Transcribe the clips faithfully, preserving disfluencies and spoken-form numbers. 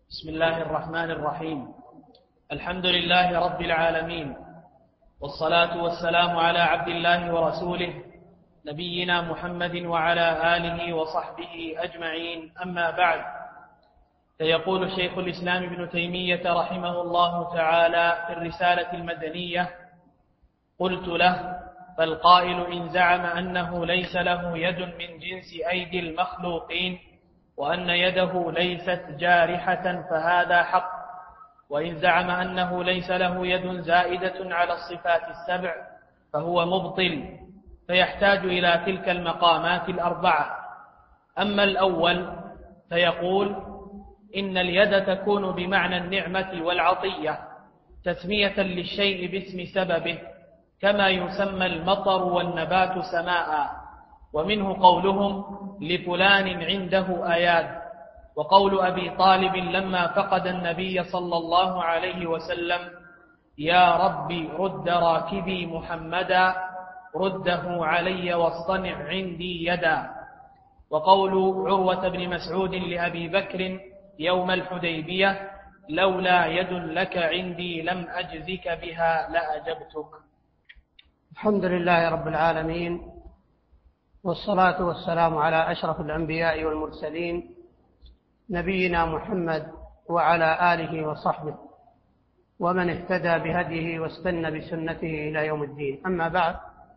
بسم الله الرحمن الرحيم. الحمد لله رب العالمين، والصلاة والسلام على عبد الله ورسوله نبينا محمد وعلى آله وصحبه أجمعين، أما بعد، فيقول شيخ الإسلام ابن تيمية رحمه الله تعالى في الرسالة المدنية: قلت له: فالقائل إن زعم أنه ليس له يد من جنس أيدي المخلوقين وأن يده ليست جارحة فهذا حق، وإن زعم أنه ليس له يد زائدة على الصفات السبع فهو مبطل، فيحتاج إلى تلك المقامات الأربعة. أما الأول فيقول إن اليد تكون بمعنى النعمة والعطية تسمية للشيء باسم سببه، كما يسمى المطر والنبات سماء، ومنه قولهم لفلان عنده أياد، وقول أبي طالب لما فقد النبي صلى الله عليه وسلم: يا ربي رد راكبي محمدا، رده علي واصطنع عندي يدا. وقول عروة بن مسعود لأبي بكر يوم الحديبية: لولا يد لك عندي لم أجزك بها لأجبتك. الحمد لله رب العالمين، والصلاة والسلام على أشرف الأنبياء والمرسلين نبينا محمد وعلى آله وصحبه ومن اهتدى بهديه واستنى بسنته إلى يوم الدين. أما بعد،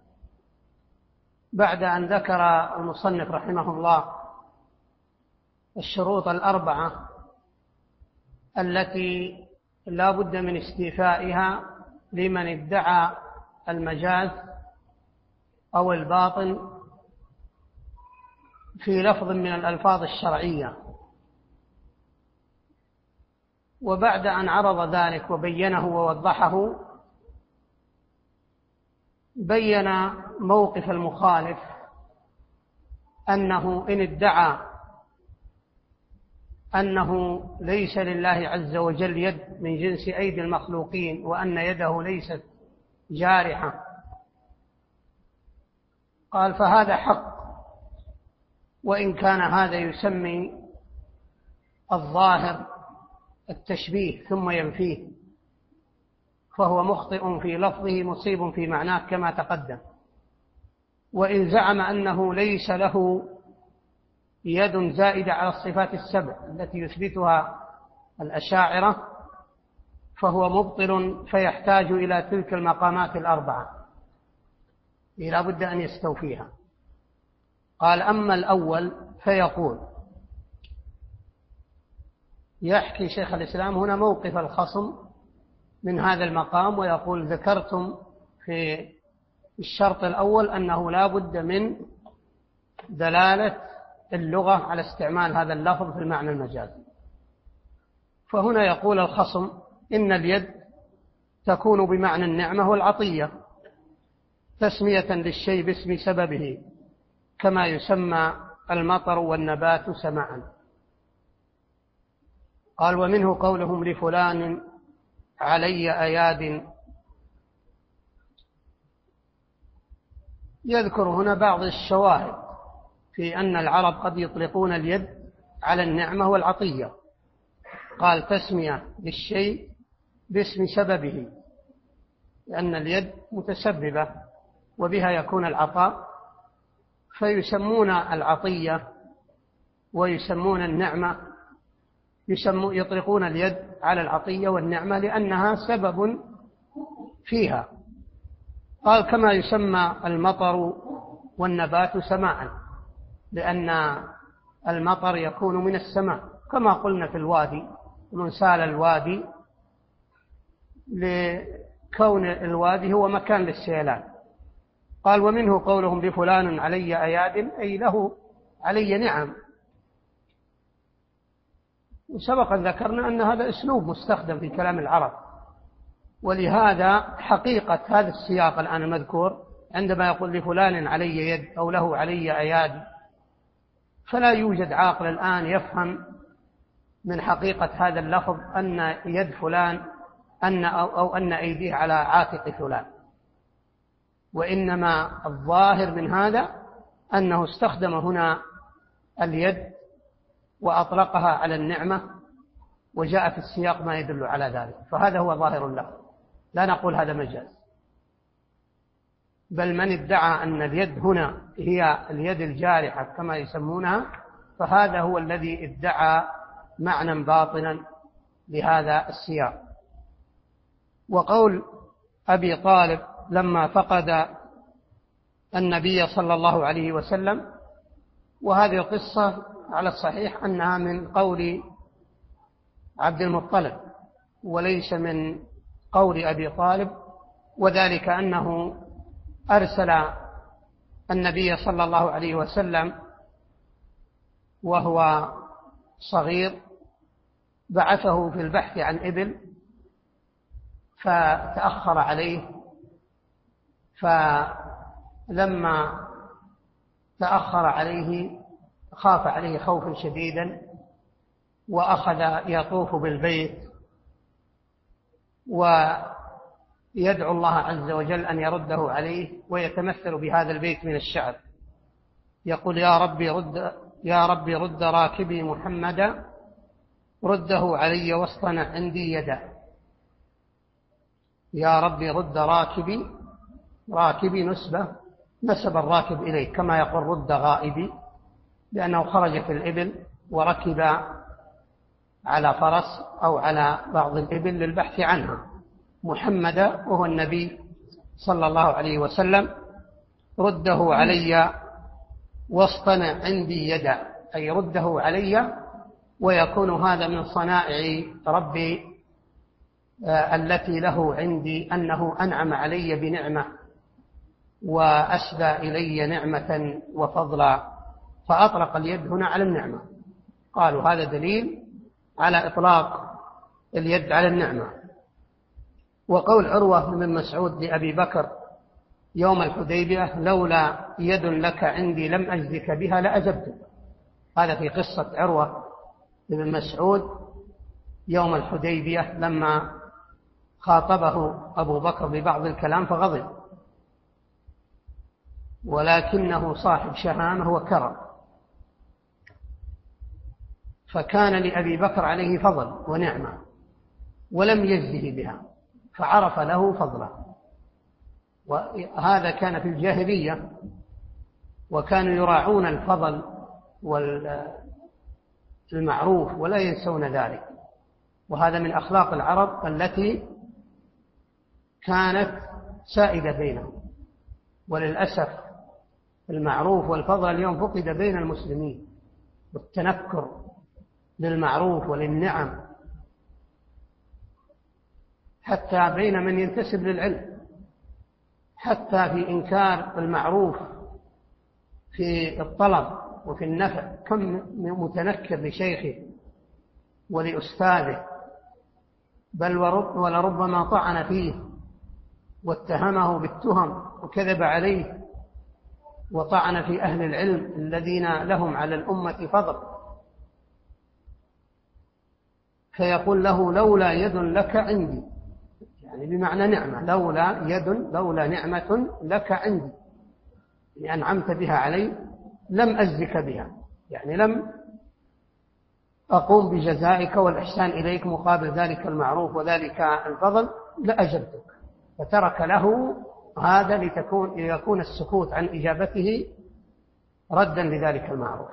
بعد أن ذكر المصنف رحمه الله الشروط الأربعة التي لا بد من استيفائها لمن ادعى المجاز أو الباطن في لفظ من الألفاظ الشرعية، وبعد أن عرض ذلك وبينه ووضحه، بين موقف المخالف أنه إن ادعى أنه ليس لله عز وجل يد من جنس أيدي المخلوقين وأن يده ليست جارحة، قال فهذا حق، وإن كان هذا يسمي الظاهر التشبيه ثم ينفيه، فهو مخطئ في لفظه مصيب في معناه كما تقدم. وإن زعم أنه ليس له يد زائدة على الصفات السبع التي يثبتها الأشاعرة فهو مبطل، فيحتاج إلى تلك المقامات الأربعة لا بد أن يستوفيها. قال: أما الأول فيقول، يحكي شيخ الإسلام هنا موقف الخصم من هذا المقام، ويقول: ذكرتم في الشرط الأول أنه لا بد من دلالة اللغة على استعمال هذا اللفظ في المعنى المجازي، فهنا يقول الخصم إن اليد تكون بمعنى النعمة والعطية تسمية للشيء باسم سببه، كما يسمى المطر والنبات سماء. قال: ومنه قولهم لفلان علي أياد. يذكر هنا بعض الشواهد في أن العرب قد يطلقون اليد على النعمة والعطية. قال: تسمية للشيء باسم سببه، لأن اليد متسببة وبها يكون العطاء، فيسمون العطية ويسمون النعمة، يسمون يطلقون اليد على العطية والنعمة لأنها سبب فيها. قال: كما يسمى المطر والنبات سماء، لأن المطر يكون من السماء، كما قلنا في الوادي، من سال الوادي لكون الوادي هو مكان للسيلان. قال: ومنه قولهم لفلان علي أياد، أي له علي نعم. وسبق أن ذكرنا أن هذا أسلوب مستخدم في كلام العرب، ولهذا حقيقة هذا السياق الآن المذكور عندما يقول لفلان علي يد أو له علي أياد، فلا يوجد عاقل الآن يفهم من حقيقة هذا اللفظ أن يد فلان أن أو, أو أن أيديه على عاتق فلان، وإنما الظاهر من هذا أنه استخدم هنا اليد وأطلقها على النعمة وجاء في السياق ما يدل على ذلك، فهذا هو ظاهر اللفظ، لا نقول هذا مجاز. بل من ادعى أن اليد هنا هي اليد الجارحة كما يسمونها فهذا هو الذي ادعى معنى باطنا لهذا السياق. وقول أبي طالب لما فقد النبي صلى الله عليه وسلم، وهذه القصة على الصحيح أنها من قول عبد المطلب وليس من قول أبي طالب، وذلك أنه أرسل النبي صلى الله عليه وسلم وهو صغير، بعثه في البحث عن إبل فتأخر عليه، فلما تأخر عليه خاف عليه خوفا شديدا وأخذ يطوف بالبيت ويدعو الله عز وجل أن يرده عليه، ويتمثل بهذا البيت من الشعر، يقول يا ربي رد يا ربي رد راكبي محمدا، رده علي واصطنع عندي يدا. يا ربي رد راكبي، راكبي نسبة نسب الراكب إليه، كما يقول رد غائبي، لأنه خرج في الإبل وركب على فرس أو على بعض الإبل للبحث عنها. محمد وهو النبي صلى الله عليه وسلم، رده علي واصطنع عندي يدا، أي رده علي، ويكون هذا من صنائع ربي التي له عندي، أنه أنعم علي بنعمة وأسدى إلي نعمة وفضلا، فأطلق اليد هنا على النعمة. قالوا هذا دليل على إطلاق اليد على النعمة. وقول عروة بن مسعود لأبي بكر يوم الحديبية لولا يد لك عندي لم أجزك بها لأجبتك، هذا في قصة عروة بن مسعود يوم الحديبية لما خاطبه أبو بكر ببعض الكلام فغضب، ولكنه صاحب شهامة وكرم، فكان لأبي بكر عليه فضل ونعمة ولم يجزه بها فعرف له فضله. وهذا كان في الجاهلية، وكانوا يراعون الفضل والمعروف ولا ينسون ذلك، وهذا من أخلاق العرب التي كانت سائدة بينهم. وللأسف المعروف والفضل اليوم فقد بين المسلمين، والتنكر للمعروف وللنعم حتى بين من ينتسب للعلم، حتى في إنكار المعروف في الطلب وفي النفع، كم متنكر لشيخه ولأستاذه، بل ولربما طعن فيه واتهمه بالتهم وكذب عليه وطعن في أهل العلم الذين لهم على الأمة فضل، فيقول له لولا يد لك عندي، يعني بمعنى نعمة، لولا يد لولا نعمة لك عندي أنعمت بها علي لم أجزك بها، يعني لم أقوم بجزائك والإحسان إليك مقابل ذلك المعروف وذلك الفضل لأجبتك. فترك له هذا لتكون ليكون السكوت عن إجابته ردا لذلك المعروف.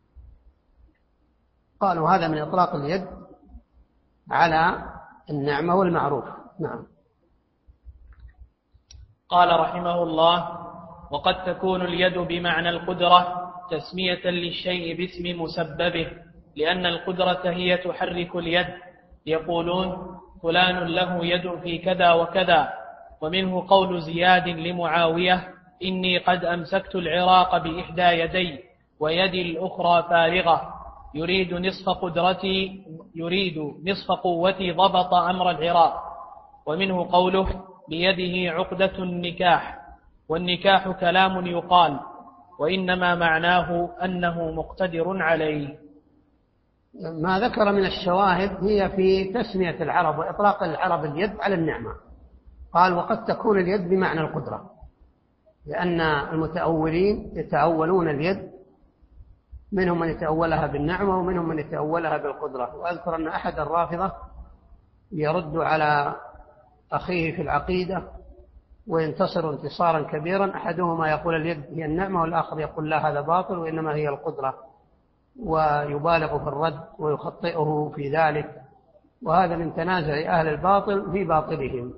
قالوا هذا من إطلاق اليد على النعمة والمعروف. نعم. قال رحمه الله: وقد تكون اليد بمعنى القدرة تسمية للشيء باسم مسببه، لأن القدرة هي تحرك اليد، يقولون فلان له يد في كذا وكذا. ومنه قول زياد لمعاوية: إني قد أمسكت العراق بإحدى يدي ويدي الأخرى فارغة، يريد نصف قدرتي يريد نصف قوتي ضبط أمر العراق. ومنه قوله: بيده عقدة النكاح، والنكاح كلام يقال، وإنما معناه أنه مقتدر عليه. ما ذكر من الشواهد هي في تسمية العرب وإطلاق العرب اليد على النعمة. قال وقد تكون اليد بمعنى القدرة، لأن المتأولين يتأولون اليد منهم من يتأولها بالنعمة ومنهم من يتأولها بالقدرة. وأذكر أن أحد الرافضة يرد على أخيه في العقيدة وينتصر انتصارا كبيرا، أحدهما يقول اليد هي النعمة والآخر يقول لا هذا باطل وإنما هي القدرة، ويبالغ في الرد ويخطئه في ذلك، وهذا من تنازع أهل الباطل في باطلهم.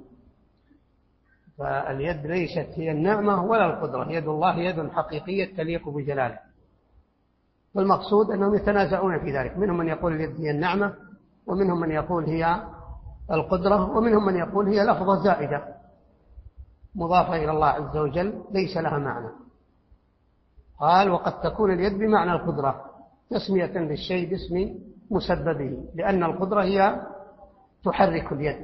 فاليد ليست هي النعمة ولا القدرة، يد الله يد حقيقية تليق بجلاله. والمقصود أنهم يتنازعون في ذلك، منهم من يقول اليد هي النعمة ومنهم من يقول هي القدرة ومنهم من يقول هي لفظة زائدة مضافة إلى الله عز وجل ليس لها معنى. قال وقد تكون اليد بمعنى القدرة تسمية للشيء باسم مسببه، لأن القدرة هي تحرك اليد.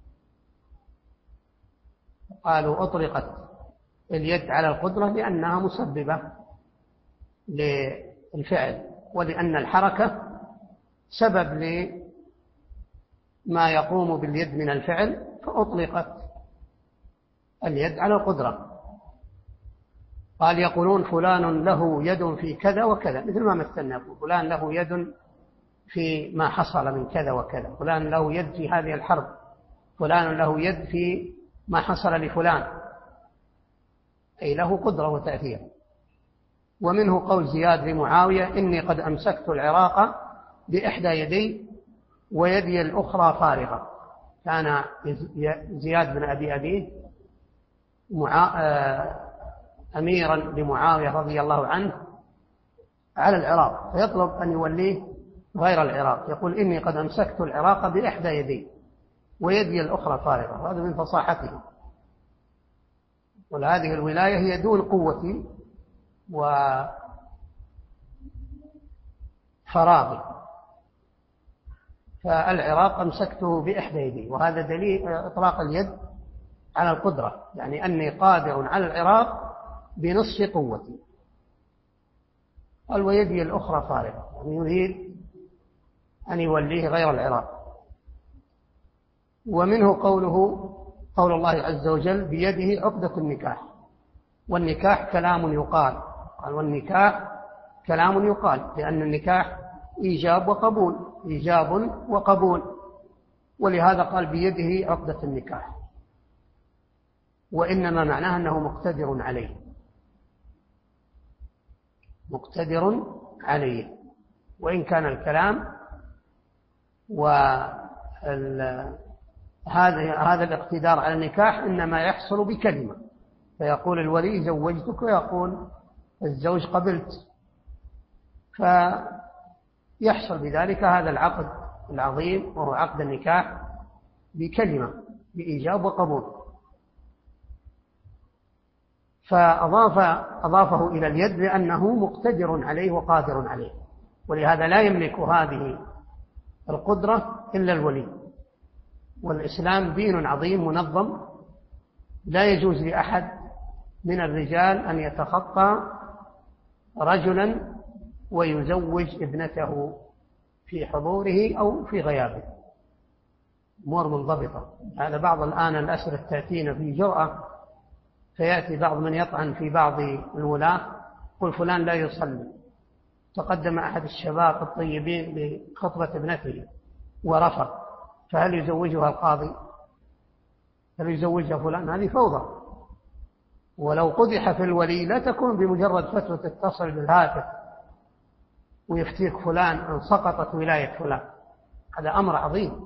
قالوا أطلقت اليد على القدرة لأنها مسببة للفعل، ولأن الحركة سبب لما يقوم باليد من الفعل، فأطلقت اليد على القدرة. قال يقولون فلان له يد في كذا وكذا، مثل ما مثلنا فلان له يد في ما حصل من كذا وكذا، فلان له يد في هذه الحرب، فلان له يد في ما حصل لفلان، أي له قدرة وتأثير. ومنه قول زياد لمعاوية إني قد أمسكت العراق بإحدى يدي ويدي الأخرى فارغة. كان زياد بن أبي أبيه أميرا لمعاوية رضي الله عنه على العراق، فيطلب أن يوليه غير العراق، يقول إني قد أمسكت العراق بإحدى يدي ويدي الأخرى فارغة. هذا من فصاحته. وهذه الولاية هي دون قوتي وفراغي، فالعراق أمسكته بإحدى يدي، وهذا دليل إطلاق اليد على القدرة، يعني أني قادر على العراق بنصف قوتي. قال ويدي الأخرى فارغة، يعني يريد أن يوليه غير العراق. ومنه قوله قول الله عز وجل بيده عقدة النكاح، والنكاح كلام يقال. قال والنكاح كلام يقال، لأن النكاح إيجاب وقبول، إيجاب وقبول، ولهذا قال بيده عقدة النكاح، وإنما معناه أنه مقتدر عليه، مقتدر عليه. وإن كان الكلام وهذا هذا الاقتدار على النكاح إنما يحصل بكلمة، فيقول الولي زوجتك ويقول الزوج قبلت، فيحصل بذلك هذا العقد العظيم وهو عقد النكاح بكلمة بإيجاب وقبول. فأضاف أضافه إلى اليد لأنه مقتدر عليه وقادر عليه، ولهذا لا يملك هذه القدرة إلا الولي. والإسلام دين عظيم منظم، لا يجوز لأحد من الرجال أن يتخطى رجلا ويزوج ابنته في حضوره أو في غيابه، أمور منضبطة. هذا بعض الآن الأسئلة تأتينا في جرأة، فيأتي بعض من يطعن في بعض الولاة يقول فلان لا يصلي. تقدم أحد الشباب الطيبين لخطبة ابنته ورفض، فهل يزوجها القاضي؟ هل يزوجها فلان؟ هذه فوضى. ولو قدح في الولي لا تكون بمجرد فتوى تتصل بالهاتف ويفتيك فلان أن سقطت ولاية فلان، هذا أمر عظيم.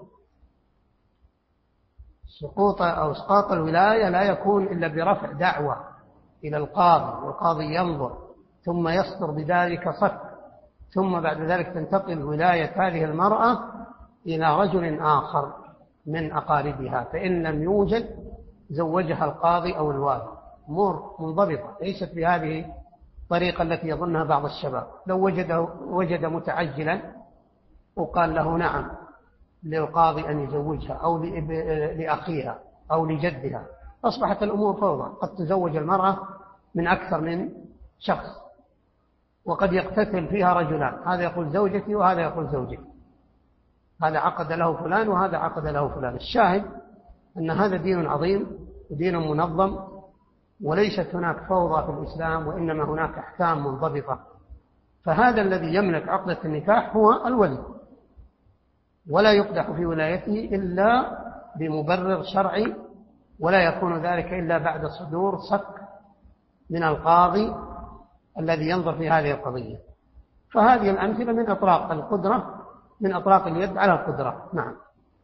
سقوط أو إسقاط الولاية لا يكون إلا برفع دعوة إلى القاضي، والقاضي ينظر ثم يصدر بذلك صك، ثم بعد ذلك تنتقل ولاية هذه المرأة إلى رجل آخر من أقاربها، فإن لم يوجد زوجها القاضي أو الوالي. أمور منضبطة، ليست بهذه الطريقة التي يظنها بعض الشباب. لو وجد وجد متعجلا وقال له نعم للقاضي أن يزوجها أو لأخيها أو لجدها، أصبحت الأمور فوضى. قد تزوج المرأة من أكثر من شخص، وقد يقتتل فيها رجلان، هذا يقول زوجتي وهذا يقول زوجتي، هذا عقد له فلان وهذا عقد له فلان. الشاهد أن هذا دين عظيم ودين منظم، وليست هناك فوضى في الإسلام، وإنما هناك أحكام منضبطة. فهذا الذي يملك عقدة النكاح هو الولي، ولا يقدح في ولايته إلا بمبرر شرعي، ولا يكون ذلك إلا بعد صدور صك من القاضي الذي ينظر في هذه القضية. فهذه الأمثلة من أطراق القدرة، من أطراق اليد على القدرة. نعم.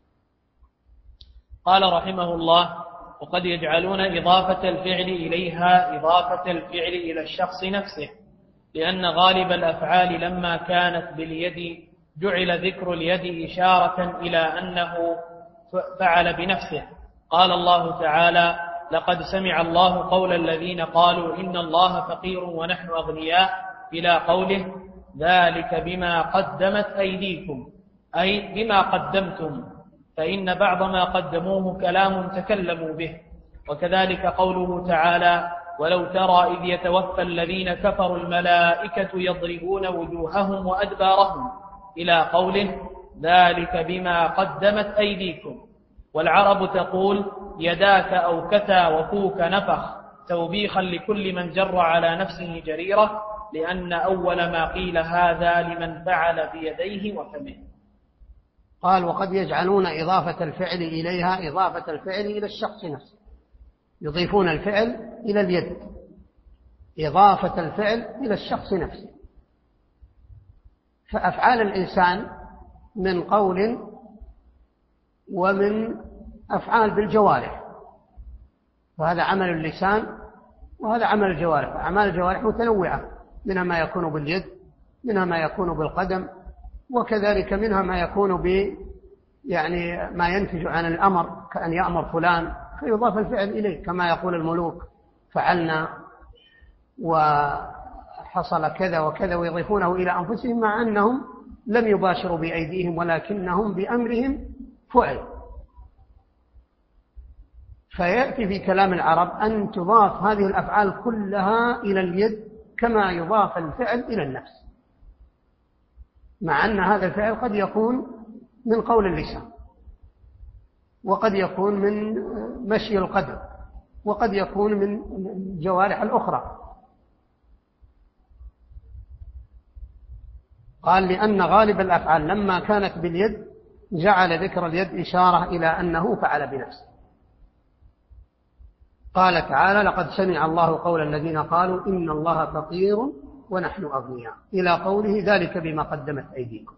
قال رحمه الله: وقد يجعلون إضافة الفعل إليها إضافة الفعل إلى الشخص نفسه، لأن غالب الأفعال لما كانت باليد جعل ذكر اليد إشارة إلى أنه فعل بنفسه. قال الله تعالى: لقد سمع الله قول الذين قالوا إن الله فقير ونحن أغنياء، إلى قوله: ذلك بما قدمت أيديكم، أي بما قدمتم، فإن بعض ما قدموه كلام تكلموا به. وكذلك قوله تعالى: ولو ترى إذ يتوفى الذين كفروا الملائكة يضربون وجوههم وأدبارهم، إلى قوله: ذلك بما قدمت أيديكم. والعرب تقول: يداك أو كتا وفوك نفخ، توبيخا لكل من جر على نفسه جريرة، لأن أول ما قيل هذا لمن فعل بيديه وفمه. قال: وقد يجعلون إضافة الفعل إليها إضافة الفعل إلى الشخص نفسه، يضيفون الفعل إلى اليد، إضافة الفعل إلى الشخص نفسه. فأفعال الإنسان من قول ومن أفعال بالجوارح، وهذا عمل اللسان وهذا عمل الجوارح. أعمال الجوارح متنوعة، منها ما يكون باليد، منها ما يكون بالقدم، وكذلك منها ما يكون ب يعني ما ينتج عن الأمر، كأن يأمر فلان فيضاف الفعل إليه، كما يقول الملوك: فعلنا وحصل كذا وكذا، ويضيفونه إلى أنفسهم مع أنهم لم يباشروا بأيديهم ولكنهم بأمرهم فعل. فيأتي في كلام العرب أن تضاف هذه الأفعال كلها إلى اليد كما يضاف الفعل إلى النفس، مع أن هذا الفعل قد يكون من قول اللسان، وقد يكون من مشي القدم، وقد يكون من الجوارح الأخرى. قال: لأن غالب الأفعال لما كانت باليد جعل ذكر اليد إشارة إلى أنه فعل بنفسه. قال تعالى: لقد سمع الله قول الذين قالوا إن الله فقير ونحن أغنياء، إلى قوله: ذلك بما قدمت أيديكم.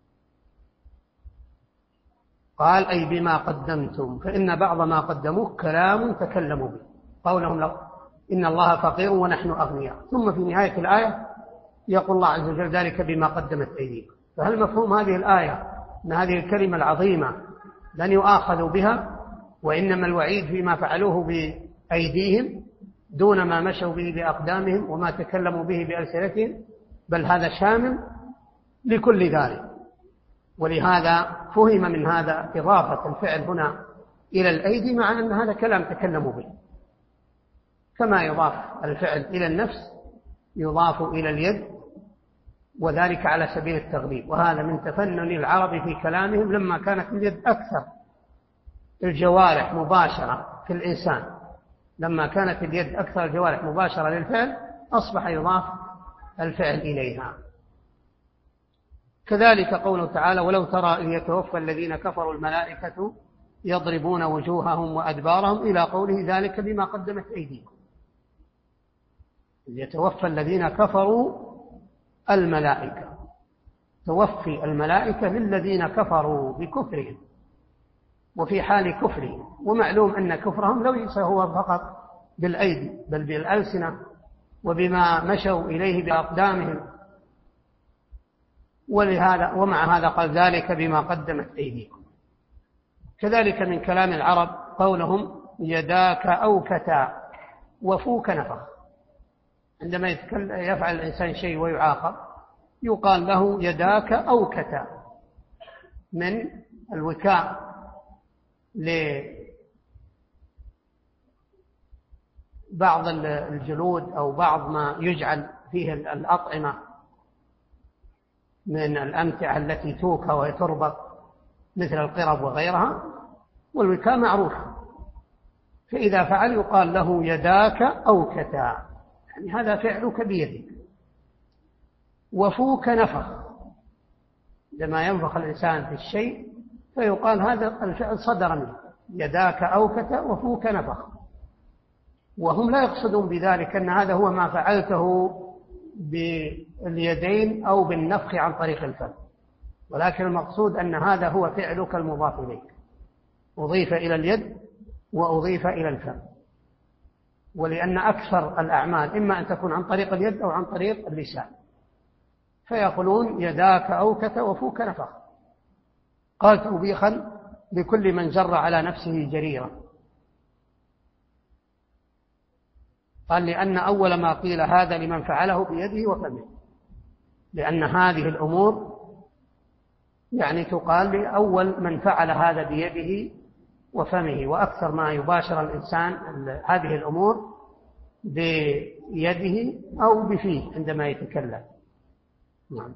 قال: أي بما قدمتم، فإن بعض ما قدموه كلام تكلموا به، قولهم لو إن الله فقير ونحن أغنياء. ثم في نهاية الآية يقول الله عز وجل: ذلك بما قدمت أيديكم. فهل مفهوم هذه الآية أن هذه الكلمة العظيمة لن يؤاخذوا بها، وإنما الوعيد فيما فعلوه بأيديهم دون ما مشوا به بأقدامهم وما تكلموا به بألسنتهم، بل هذا شامل لكل ذلك. ولهذا فهم من هذا إضافة الفعل هنا إلى الأيدي، مع أن هذا كلام تكلموا به، كما يضاف الفعل إلى النفس يضاف إلى اليد، وذلك على سبيل التغليب. وهذا من تفنن العرب في كلامهم، لما كانت اليد أكثر الجوارح مباشرة في الإنسان، لما كانت اليد أكثر الجوارح مباشرة للفعل أصبح يضاف الفعل إليها. كذلك قوله تعالى: ولو ترى إذ يتوفى الذين كفروا الملائكة يضربون وجوههم وأدبارهم، إلى قوله: ذلك بما قدمت أيديكم. يتوفى الذين كفروا الملائكة، توفي الملائكة للذين كفروا بكفرهم وفي حال كفرهم، ومعلوم أن كفرهم ليس هو فقط بالأيدي بل بالألسنة وبما مشوا إليه بأقدامهم. ولهذا ومع هذا قال: ذلك بما قدمت أيديكم. كذلك من كلام العرب قولهم: يداك أوكتا وفوك نفخ. عندما يفعل الإنسان شيء ويعاقب يقال له: يداك أوكتا، من الوكاء لبعض الجلود أو بعض ما يجعل فيه الأطعمة من الأمتعة التي توكى وتربط مثل القرب وغيرها، والوكاء معروف. فإذا فعل يقال له: يداك أوكتا، يعني هذا فعلك بيدك. وفوك نفخ، لما ينفخ الإنسان في الشيء فيقال هذا الفعل صدر منه، يداك أوكت وفوك نفخ. وهم لا يقصدون بذلك أن هذا هو ما فعلته باليدين أو بالنفخ عن طريق الفم، ولكن المقصود أن هذا هو فعلك المضاف إليك، أضيف إلى اليد وأضيف إلى الفم. ولأن أكثر الأعمال إما أن تكون عن طريق اليد أو عن طريق اللسان، فيقولون يداك أوكت وفوك نفخ. قال توبيخا بكل من جر على نفسه جريرا. قال لأن أول ما قيل هذا لمن فعله بيده وفمه، لأن هذه الأمور يعني تقال لأول من فعل هذا بيده وفمه، وأكثر ما يباشر الإنسان هذه الأمور بيده أو بفيه عندما يتكلم. نعم.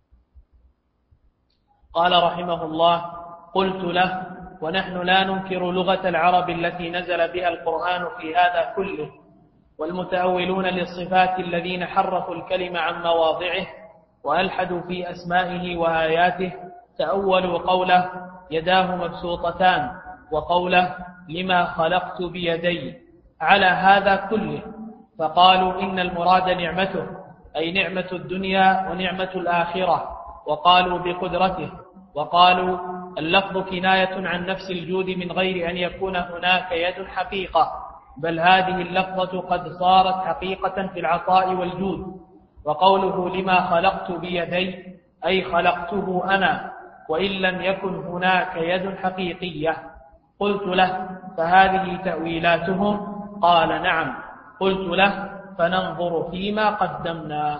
قال رحمه الله: قلت له: ونحن لا ننكر لغة العرب التي نزل بها القرآن في هذا كله، والمتأولون للصفات الذين حرفوا الكلم عن مواضعه وألحدوا في أسمائه وآياته تأولوا قوله يداه مبسوطتان وقوله لما خلقت بيدي على هذا كله، فقالوا إن المراد نعمته، أي نعمة الدنيا ونعمة الآخرة، وقالوا بقدرته، وقالوا اللفظ كناية عن نفس الجود من غير أن يكون هناك يد حقيقة، بل هذه اللفظة قد صارت حقيقة في العطاء والجود. وقوله لما خلقت بيدي أي خلقته أنا، وإن لم يكن هناك يد حقيقية. قلت له: فهذه تأويلاتهم؟ قال: نعم. قلت له: فننظر فيما قدمنا.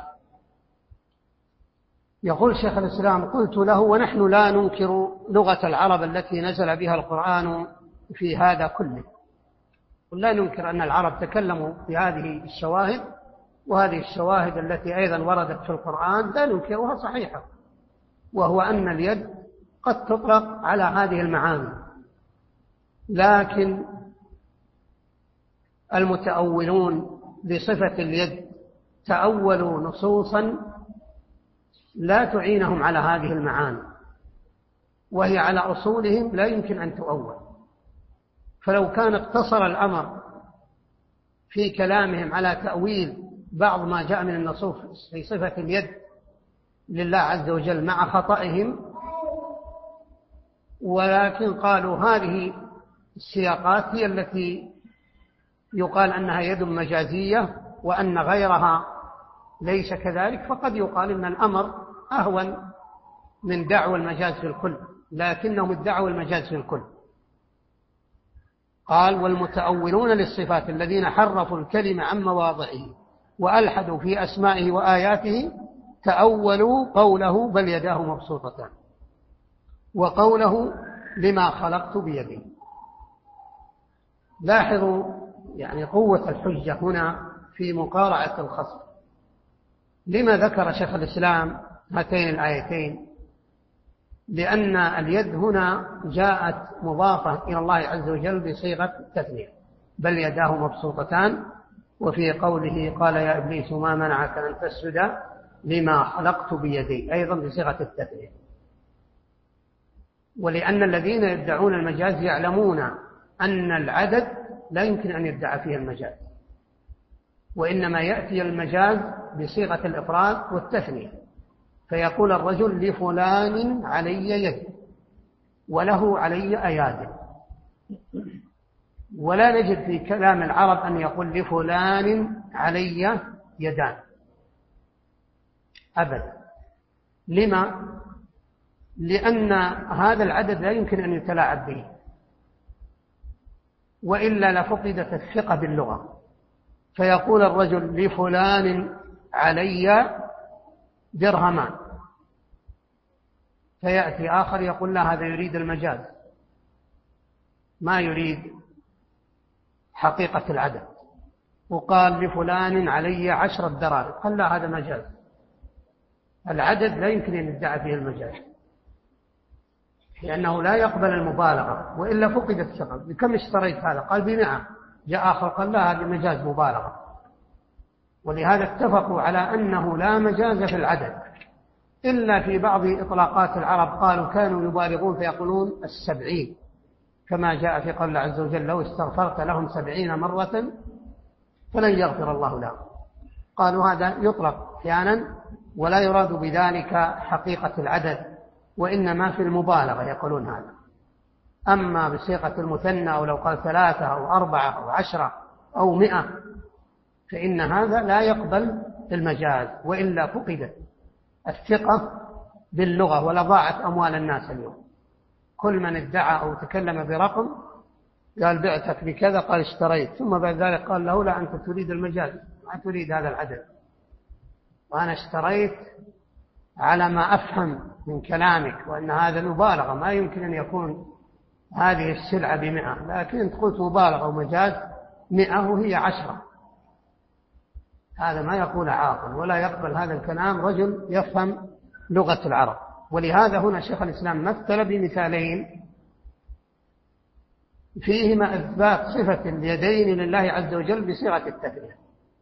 يقول شيخ الإسلام: قلت له: ونحن لا ننكر لغة العرب التي نزل بها القرآن في هذا كله، لا ننكر أن العرب تكلموا بهذه الشواهد، وهذه الشواهد التي أيضا وردت في القرآن لا ننكرها صحيحة، وهو أن اليد قد تطلق على هذه المعاني، لكن المتأولون بصفة اليد تأولوا نصوصا لا تعينهم على هذه المعاني، وهي على أصولهم لا يمكن أن تؤول. فلو كان اقتصر الأمر في كلامهم على تأويل بعض ما جاء من النصوص في صفة اليد لله عز وجل مع خطئهم، ولكن قالوا هذه السياقات هي التي يقال أنها يد مجازية وأن غيرها ليس كذلك، فقد يقال أن الأمر أهون من دعوى المجاز في الكل، لكنهم ادعوا المجاز في الكل. قال: والمتأولون للصفات الذين حرفوا الكلمة عن مواضعه وألحدوا في أسمائه وآياته تأولوا قوله بل يداه مبسوطتان وقوله لما خلقت بيدي. لاحظوا يعني قوة الحجة هنا في مقارعة الخصم. لما ذكر شيخ الإسلام هاتين الآيتين؟ لأن اليد هنا جاءت مضافة إلى الله عز وجل بصيغة التثنية، بل يداه مبسوطتان، وفي قوله قال يا إبليس ما منعك أن تسجد لما خلقت بيدي أيضا بصيغة التثنية. ولأن الذين يدعون المجاز يعلمون أن العدد لا يمكن أن يدعى فيه المجاز، وإنما يأتي المجاز بصيغة الإفراد والتثنية، فيقول الرجل لفلان علي يد وله علي أياد، ولا نجد في كلام العرب أن يقول لفلان علي يدان أبدا. لما؟ لأن هذا العدد لا يمكن أن يتلاعب به، وإلا لفقدت الثقة باللغة، فيقول الرجل لفلان علي درهمان، فيأتي آخر يقول لا هذا يريد المجاز ما يريد حقيقة العدد، وقال لفلان علي عشرة دراهم، قال لا هذا مجاز. العدد لا يمكن أن يدعى فيه المجاز لأنه لا يقبل المبالغة، وإلا فقدت الثقة. بكم اشتريت هذا؟ قال بمئة. جاء آخر قال لا هذا مجاز مبالغة. ولهذا اتفقوا على أنه لا مجاز في العدد، إلا في بعض إطلاقات العرب قالوا كانوا يبالغون فيقولون السبعين، كما جاء في قول الله عز وجل: لو استغفرت لهم سبعين مرة فلن يغفر الله لهم. قالوا هذا يطلق أحيانا ولا يراد بذلك حقيقة العدد، وإنما في المبالغة يقولون هذا. أما بصيغة المثنى أو لو قال ثلاثة أو أربعة أو عشرة أو مئة فإن هذا لا يقبل المجاز، وإلا فقدت الثقة باللغة ولا ضاعت أموال الناس اليوم. كل من ادعى أو تكلم برقم قال بعتك بكذا قال اشتريت، ثم بعد ذلك قال له: لا، أنت تريد المجاز، ما تريد هذا العدد، وأنا اشتريت على ما أفهم من كلامك، وأن هذا مبالغة، ما يمكن أن يكون هذه السلعة بمئة، لكن أنت قلت مبالغة ومجاز مئة وهي عشرة. هذا ما يقول عاقل، ولا يقبل هذا الكلام رجل يفهم لغة العرب. ولهذا هنا شيخ الإسلام مثل بمثالين فيهما إثبات صفة اليدين لله عز وجل بصيغة التثنية.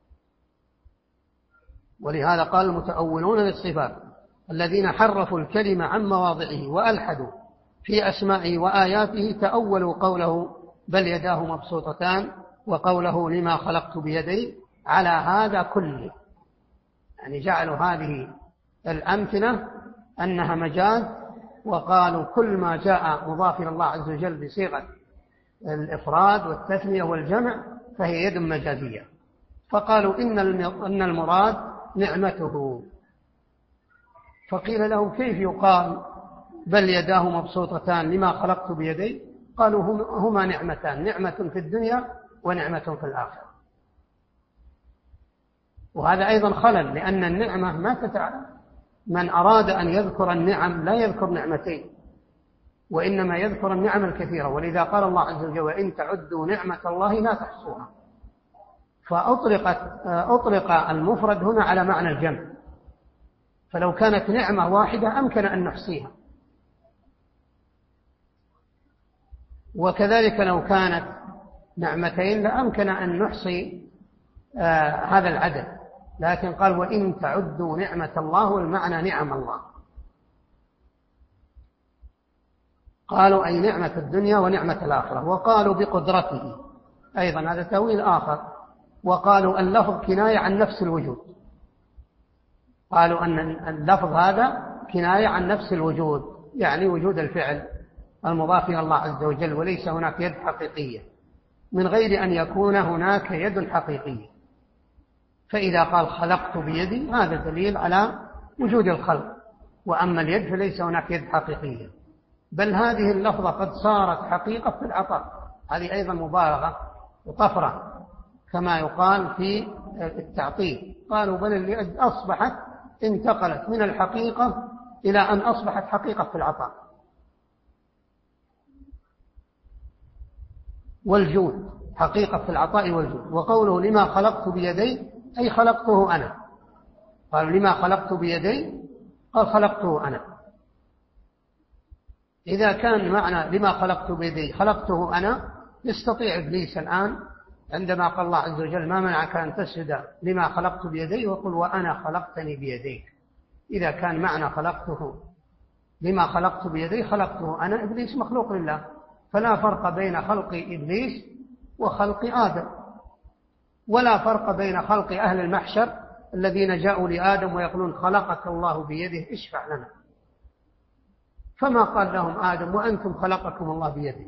ولهذا قال المتأولون للصفات الذين حرفوا الكلمة عن مواضعه وألحدوا في أسمائه وآياته تأولوا قوله: بل يداه مبسوطتان، وقوله: لما خلقت بيدي، على هذا كله. يعني جعلوا هذه الأمثلة أنها مجاز، وقالوا كل ما جاء مضاف إلى الله عز وجل بصيغة الإفراد والتثنية والجمع فهي يد مجازية. فقالوا إن المراد نعمته. فقيل لهم: كيف يقال بل يداه مبسوطتان لما خلقت بيدي؟ قالوا: هما نعمتان، نعمة في الدنيا ونعمة في الآخرة. وهذا أيضا خلل، لأن النعمة ما تتعلم. من أراد أن يذكر النعم لا يذكر نعمتين، وإنما يذكر النعم الكثيرة. ولذا قال الله عز وجل: وإن تعدوا نعمة الله لا تحصوها. فأطلقت أطلق المفرد هنا على معنى الجمع، فلو كانت نعمة واحدة أمكن أن نحصيها، وكذلك لو كانت نعمتين لأمكن أن نحصي آه هذا العدد. لكن قال: وإن تعدوا نعمة الله، والمعنى نعم الله. قالوا أي نعمة الدنيا ونعمة الآخرة. وقالوا بقدرته، أيضا هذا تأويل آخر. وقالوا اللفظ كناية عن نفس الوجود، قالوا أن اللفظ هذا كناية عن نفس الوجود، يعني وجود الفعل المضاف إلى الله عز وجل، وليس هناك يد حقيقية، من غير أن يكون هناك يد حقيقية. فإذا قال خلقت بيدي هذا دليل على وجود الخلق، وأما اليد فليس هناك يد حقيقية. بل هذه اللفظة قد صارت حقيقة في العطاء، هذه أيضا مبالغة وطفرة كما يقال في التعطيل. قالوا بل اليد أصبحت انتقلت من الحقيقة إلى أن أصبحت حقيقة في العطاء. والجود حقيقة في العطاء والجود. وقوله لما خلقت بيدي أي خلقته أنا. قالوا لما خلقت بيدي قال خلقته أنا. إذا كان معنى لما خلقت بيدي خلقته أنا، يستطيع إبليس الآن عندما قال الله عز وجل ما منعك أن تسجد لما خلقت بيدي وقل وأنا خلقتني بيديك. إذا كان معنى خلقته لما خلقت بيدي خلقته أنا، إبليس مخلوق لله، فلا فرق بين خلق إبليس وخلق آدم، ولا فرق بين خلق أهل المحشر الذين جاءوا لآدم ويقولون خلقك الله بيده اشفع لنا، فما قال لهم آدم وأنتم خلقكم الله بيده.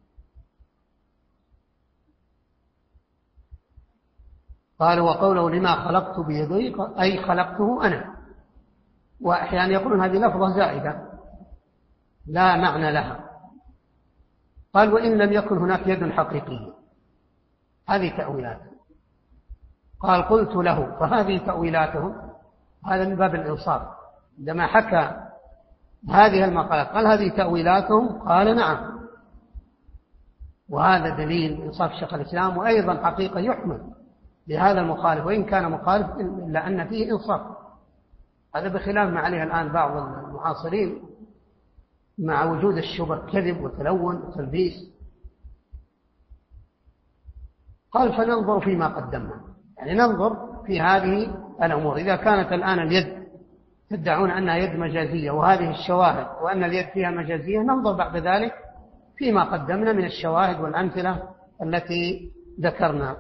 قالوا وقوله لما خلقت بيدي أي خلقته أنا. وأحيانا يقولون هذه لفظة زائدة لا معنى لها. قال وإن لم يكن هناك يد حقيقية، هذه تأويلات. قال قلت له فهذه تأويلاتهم، هذا من باب الإنصاف. عندما حكى هذه المقالات قال هذه تأويلاتهم، قال نعم، وهذا دليل إنصاف شيخ الإسلام، وأيضا حقيقة يحمل لهذا المخالف وإن كان مخالف إلا أن فيه إنصاف. هذا بخلاف ما عليه الآن بعض المعاصرين مع وجود الشبه كذب وتلون وتلبيس. قال فننظر فيما قدمنا، يعني ننظر في هذه الأمور. إذا كانت الآن اليد تدعون أنها يد مجازية وهذه الشواهد وأن اليد فيها مجازية، ننظر بعد ذلك فيما قدمنا من الشواهد والأمثلة التي ذكرنا.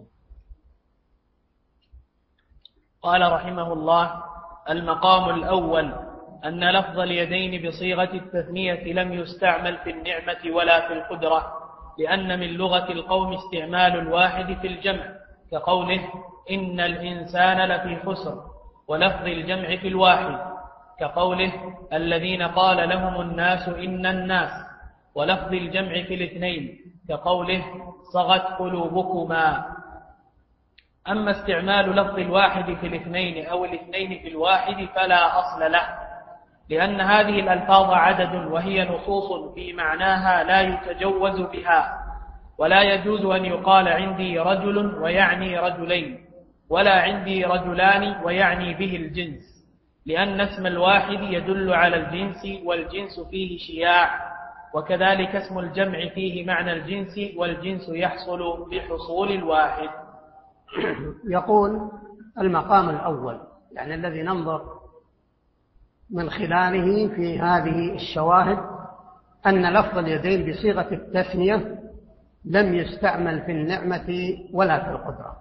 قال رحمه الله: المقام الأول أن لفظ اليدين بصيغة التثنية لم يستعمل في النعمة ولا في القدرة، لأن من لغة القوم استعمال الواحد في الجمع، كقوله إن الإنسان لفي خسر، ولفظ الجمع في الواحد، كقوله الذين قال لهم الناس إن الناس، ولفظ الجمع في الاثنين، كقوله صغت قلوبكما. أما استعمال لفظ الواحد في الاثنين أو الاثنين في الواحد فلا أصل له، لأن هذه الألفاظ عدد وهي نصوص في معناها لا يتجوز بها، ولا يجوز أن يقال عندي رجل ويعني رجلين، ولا عندي رجلان ويعني به الجنس، لأن اسم الواحد يدل على الجنس والجنس فيه شياع، وكذلك اسم الجمع فيه معنى الجنس والجنس يحصل بحصول الواحد. يقول المقام الأول، يعني الذي ننظر من خلاله في هذه الشواهد، أن لفظ اليدين بصيغة التثنية لم يستعمل في النعمة ولا في القدرة،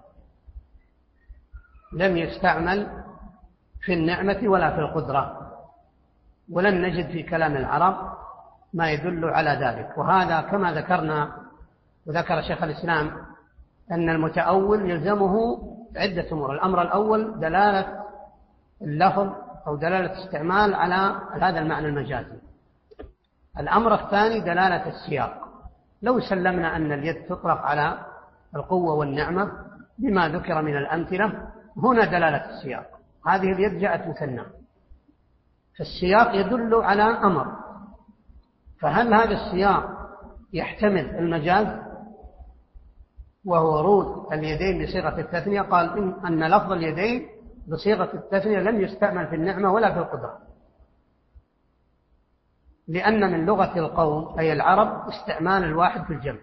لم يستعمل في النعمة ولا في القدرة، ولن نجد في كلام العرب ما يدل على ذلك. وهذا كما ذكرنا وذكر شيخ الإسلام أن المتأول يلزمه عدة أمور. الأمر الأول دلالة اللفظ أو دلالة استعمال على هذا المعنى المجازي. الأمر الثاني دلالة السياق، لو سلمنا أن اليد تطلق على القوة والنعمة بما ذكر من الأمثلة، هنا دلالة السياق، هذه اليد جاءت مثنى، فالسياق يدل على أمر، فهل هذا السياق يحتمل المجاز وهو ورود اليدين بصيغة التثنية؟ قال إن أن لفظ اليدين بصيغة التثنية لم يستعمل في النعمة ولا في القدرة، لأن من لغة القوم أي العرب استعمال الواحد في الجمع،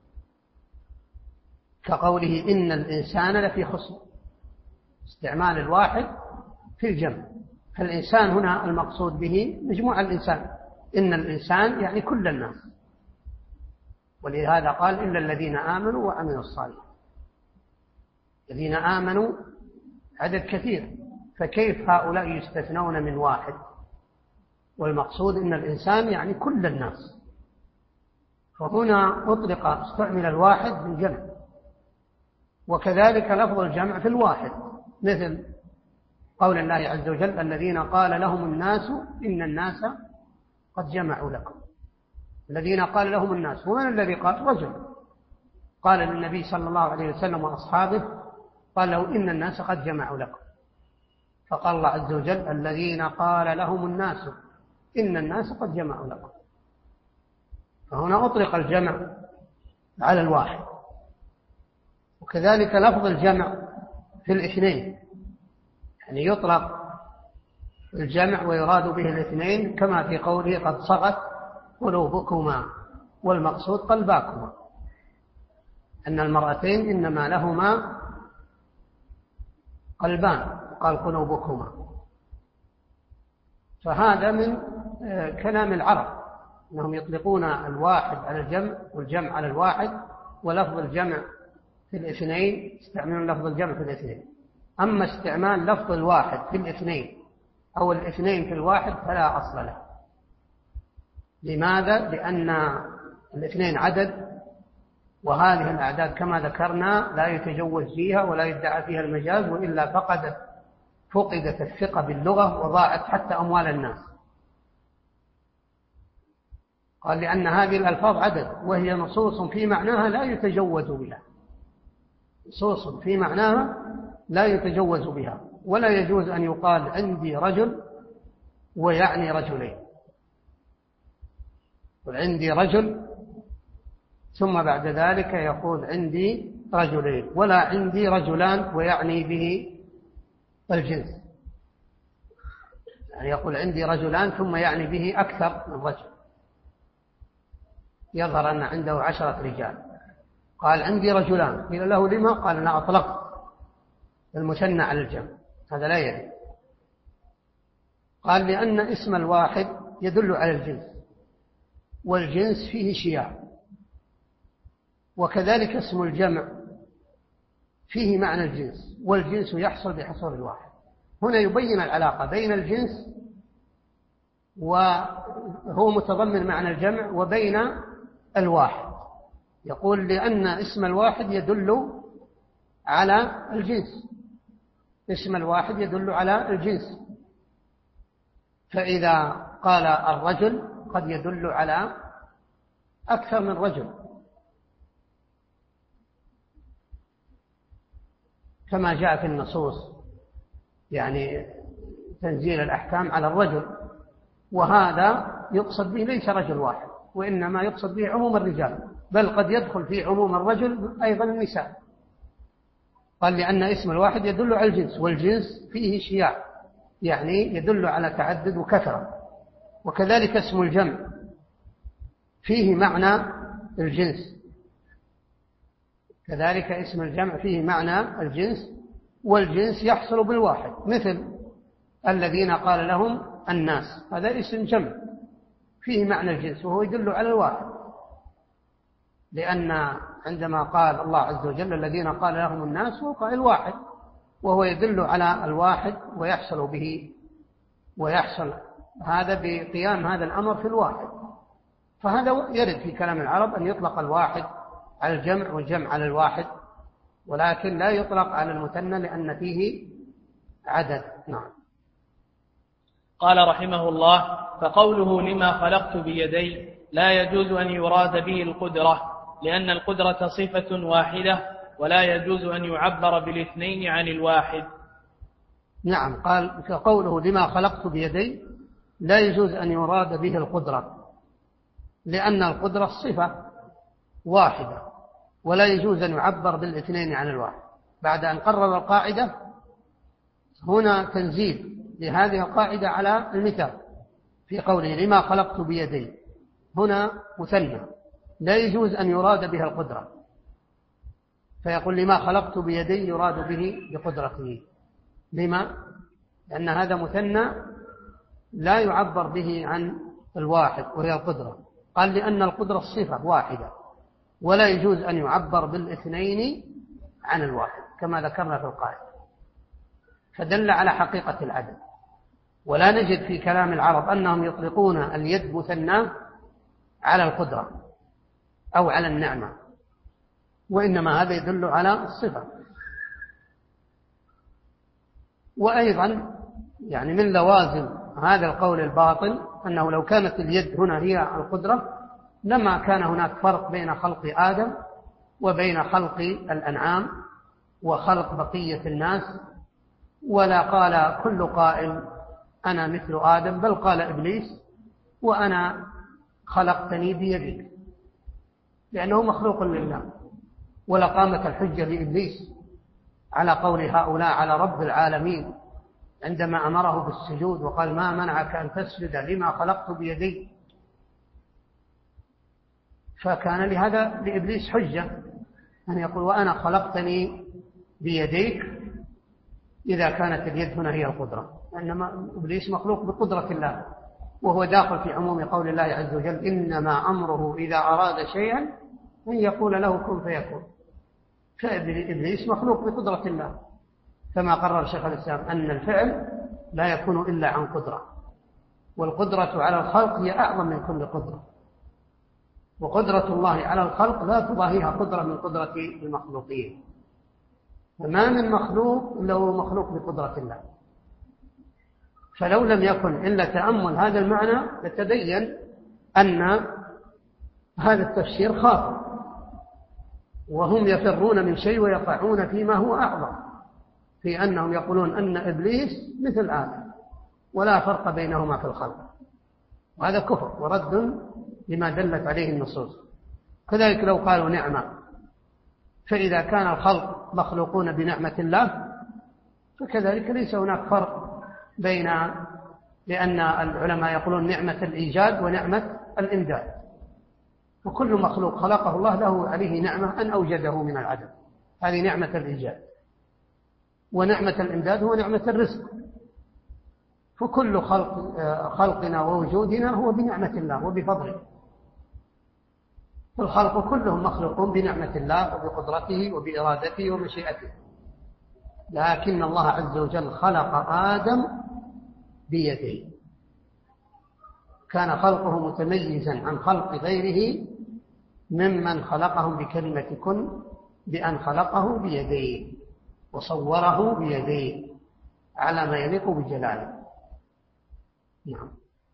كقوله إن الإنسان لفي خسر، استعمال الواحد في الجمع، فالإنسان هنا المقصود به مجموع الإنسان، إن الإنسان يعني كل الناس، ولهذا قال إلا الذين آمنوا وعملوا الصالحات. الذين آمنوا عدد كثير، فكيف هؤلاء يستثنون من واحد؟ والمقصود إن الإنسان يعني كل الناس، فهنا أطلق استعمل الواحد بالجمع، وكذلك لفظ الجمع في الواحد، مثل قول الله عز وجل الذين قال لهم الناس إن الناس قد جمعوا لكم. الذين قال لهم الناس، ومن الذي قال؟ رجل قال للنبي صلى الله عليه وسلم وأصحابه، قال له إن الناس قد جمعوا لكم، فقال الله عز وجل الذين قال لهم الناس إن الناس قد جمعوا لكم، فهنا أطلق الجمع على الواحد. وكذلك لفظ الجمع في الاثنين، يعني يطلق الجمع ويراد به الاثنين، كما في قوله قد صغت قلوبكما، والمقصود قلباكما، أن المرأتين إنما لهما قلبان، قال قلوبكما، فهذا من كلام العرب أنهم يطلقون الواحد على الجمع والجمع على الواحد، ولفظ الجمع في الاثنين استعملون لفظ الجمع في الاثنين. أما استعمال لفظ الواحد في الاثنين أو الاثنين في الواحد فلا أصل له. لماذا؟ لأن الاثنين عدد، وهذه الأعداد كما ذكرنا لا يتجوز فيها ولا يدعى فيها المجاز، وإلا فقدت فقدت الثقة باللغة وضاعت حتى أموال الناس. قال لأن هذه الألفاظ عدد وهي نصوص في معناها لا يتجوز بها، نصوص في معناها لا يتجوز بها، ولا يجوز أن يقال عندي رجل ويعني رجلين، قل عندي رجل ثم بعد ذلك يقول عندي رجلين، ولا عندي رجلان ويعني به الجنس، يعني يقول عندي رجلان ثم يعني به أكثر من رجل، يظهر أن عنده عشرة رجال. قال عندي رجلان، قيل له لما؟ قال أنا أطلقت المثنى على الجمع، هذا لا يلي. قال لأن اسم الواحد يدل على الجنس، والجنس فيه شياع، وكذلك اسم الجمع فيه معنى الجنس، والجنس يحصل بحصول الواحد. هنا يبين العلاقة بين الجنس وهو متضمن معنى الجمع وبين الواحد. يقول لأن اسم الواحد يدل على الجنس، اسم الواحد يدل على الجنس، فإذا قال الرجل قد يدل على أكثر من رجل، كما جاء في النصوص يعني تنزيل الأحكام على الرجل، وهذا يقصد به ليس رجل واحد، وإنما يقصد به عموم الرجال، بل قد يدخل في عموم الرجل أيضا النساء. قال لأن اسم الواحد يدل على الجنس، والجنس فيه شياع يعني يدل على تعدد وكثرة، وكذلك اسم الجمع فيه معنى الجنس، كذلك اسم الجمع فيه معنى الجنس، والجنس يحصل بالواحد، مثل الذين قال لهم الناس، هذا اسم جمع فيه معنى الجنس وهو يدل على الواحد، لأن عندما قال الله عز وجل الذين قال لهم الناس هو قال الواحد، وهو يدل على الواحد ويحصل به، ويحصل هذا بقيام هذا الأمر في الواحد. فهذا يرد في كلام العرب أن يطلق الواحد على الجمع والجمع على الواحد، ولكن لا يطلق على المثنى لأن فيه عدد. نعم. قال رحمه الله: فقوله لما خلقت بيدي لا يجوز أن يراد به القدرة، لأن القدرة صفة واحدة ولا يجوز أن يعبر بالاثنين عن الواحد. نعم. قال فقوله لما خلقت بيدي لا يجوز أن يراد به القدرة، لأن القدرة صفة واحدة ولا يجوز أن يعبر بالاثنين عن الواحد. بعد أن قرر القاعدة هنا تنزيل لهذه القاعدة على المثال في قوله لما خلقت بيدي، هنا مثنى لا يجوز أن يراد بها القدرة، فيقول لما خلقت بيدي يراد به بقدرته. لما؟ لأن هذا مثنى لا يعبر به عن الواحد وهي القدرة. قال لأن القدرة الصفة واحدة ولا يجوز أن يعبر بالاثنين عن الواحد كما ذكرنا في القاعدة، فدل على حقيقة العدد. ولا نجد في كلام العرب أنهم يطلقون اليد مثنى على القدرة أو على النعمة، وإنما هذا يدل على الصفة. وأيضا يعني من لوازم هذا القول الباطل أنه لو كانت اليد هنا هي القدرة لما كان هناك فرق بين خلق آدم وبين خلق الأنعام وخلق بقية الناس، ولا قال كل قائل أنا مثل آدم، بل قال إبليس وأنا خلقتني بيدك، لأنه مخلوق لله. ولقامت الحجة لإبليس على قول هؤلاء على رب العالمين عندما أمره بالسجود وقال ما منعك أن تسجد لما خلقت بيدي، فكان لهذا لإبليس حجة أن يقول وأنا خلقتني بيديك إذا كانت اليد هنا هي القدرة، إنما إبليس مخلوق بقدرة الله، وهو داخل في عموم قول الله عز وجل إنما أمره إذا أراد شيئا أن يقول له كن فيكون. فإبليس مخلوق بقدرة الله، كما قرر شيخ الإسلام أن الفعل لا يكون إلا عن قدرة، والقدرة على الخلق هي أعظم من كل قدرة، وقدرة الله على الخلق لا تضاهيها قدرة من قدرة المخلوقين، فما من مخلوق إلا هو مخلوق بقدرة الله. فلو لم يكن إلا تأمل هذا المعنى لتبين أن هذا التفسير خاطئ، وهم يفرون من شيء ويقعون فيما هو أعظم، في أنهم يقولون أن إبليس مثل آدم ولا فرق بينهما في الخلق، وهذا كفر ورد لما دلت عليه النصوص. كذلك لو قالوا نعمة، فإذا كان الخلق مخلوقون بنعمة الله فكذلك ليس هناك فرق بين، لأن العلماء يقولون نعمة الإيجاد ونعمة الإمداد، وكل مخلوق خلقه الله له عليه نعمة أن أوجده من العدم، هذه نعمة الإيجاد. ونعمة الإمداد هو نعمة الرزق، فكل خلق خلقنا ووجودنا هو بنعمة الله وبفضله. الخلق كلهم مخلوقون بنعمة الله وبقدرته وبإرادته ومشيئته، لكن الله عز وجل خلق آدم بيده، كان خلقه متميزا عن خلق غيره ممن خلقهم بكلمة كن، بأن خلقه بيديه وصوره بيديه على ما يليق بجلاله. نعم.